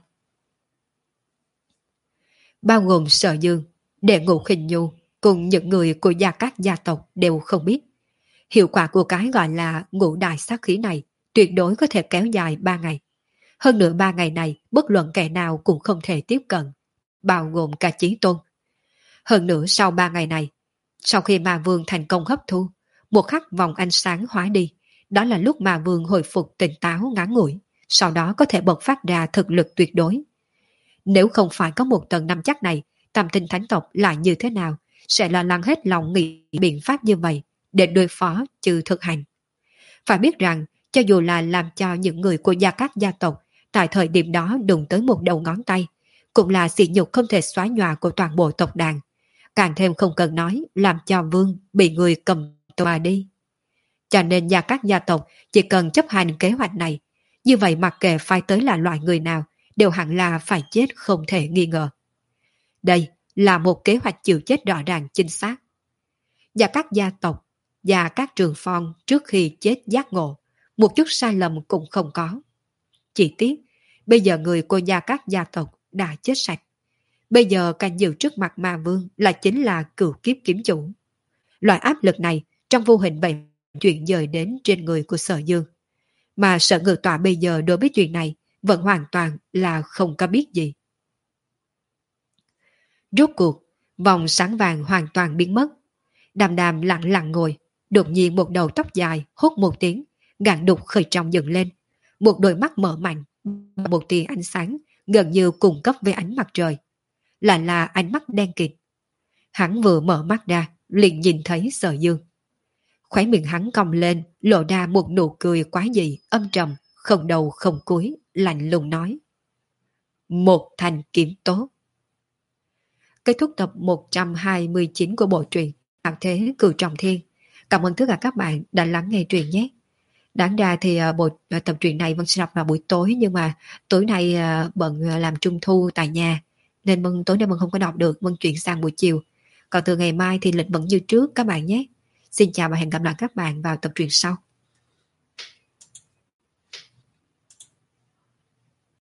Bao gồm Sở Dương, Đệ Ngũ Khinh Nhu cùng những người của gia các gia tộc đều không biết. Hiệu quả của cái gọi là ngũ đại sát khí này tuyệt đối có thể kéo dài ba ngày. Hơn nữa ba ngày này bất luận kẻ nào cũng không thể tiếp cận, bao gồm cả Chí Tôn. Hơn nữa sau ba ngày này, sau khi Ma Vương thành công hấp thu, một khắc vòng ánh sáng hóa đi, đó là lúc Ma Vương hồi phục tỉnh táo ngắn ngủi, sau đó có thể bộc phát ra thực lực tuyệt đối. Nếu không phải có một tầng năm chắc này, Tam Tinh Thánh tộc lại như thế nào, sẽ lo lắng hết lòng nghĩ biện pháp như vậy để đối phó trừ thực hành. Phải biết rằng, cho dù là làm cho những người của gia các gia tộc tại thời điểm đó đụng tới một đầu ngón tay, cũng là sỉ nhục không thể xóa nhòa của toàn bộ tộc đàn. Càng thêm không cần nói làm cho vương bị người cầm tòa đi. Cho nên gia các gia tộc chỉ cần chấp hành kế hoạch này, như vậy mặc kệ phải tới là loại người nào, đều hẳn là phải chết không thể nghi ngờ. Đây là một kế hoạch chịu chết rõ ràng chính xác. Và các gia tộc và các trường phong trước khi chết giác ngộ, một chút sai lầm cũng không có. Chỉ tiếc, bây giờ người của gia các gia tộc đã chết sạch. Bây giờ canh giữ trước mặt Ma Vương là chính là cửu kiếp kiếm chủ. Loại áp lực này trong vô hình bệnh chuyện dời đến trên người của Sở Dương. Mà Sở Ngự Tọa bây giờ đối với chuyện này vẫn hoàn toàn là không có biết gì. Rốt cuộc, vòng sáng vàng hoàn toàn biến mất. Đàm Đàm lặng lặng ngồi, đột nhiên một đầu tóc dài hốt một tiếng, gạn đục khởi trong dựng lên. Một đôi mắt mở mạnh, một tia ánh sáng gần như cùng cấp với ánh mặt trời. Lại là ánh mắt đen kịt. Hắn vừa mở mắt ra, liền nhìn thấy Sở Dương. Khóe miệng hắn cong lên, lộ ra một nụ cười quái dị, âm trầm, không đầu không cuối, lạnh lùng nói. Một thanh kiếm tốt. Kết thúc tập một trăm hai mươi chín của bộ truyện Hạt Thế Cửu Trọng Thiên. Cảm ơn tất cả các bạn đã lắng nghe truyện nhé. Đáng ra thì bộ tập truyện này vẫn sẽ đọc vào buổi tối, nhưng mà tối nay bận làm trung thu tại nhà, nên Vân tối nay Vân không có đọc được, Vân chuyển sang buổi chiều. Còn từ ngày mai thì lịch vẫn như trước các bạn nhé. Xin chào và hẹn gặp lại các bạn vào tập truyện sau.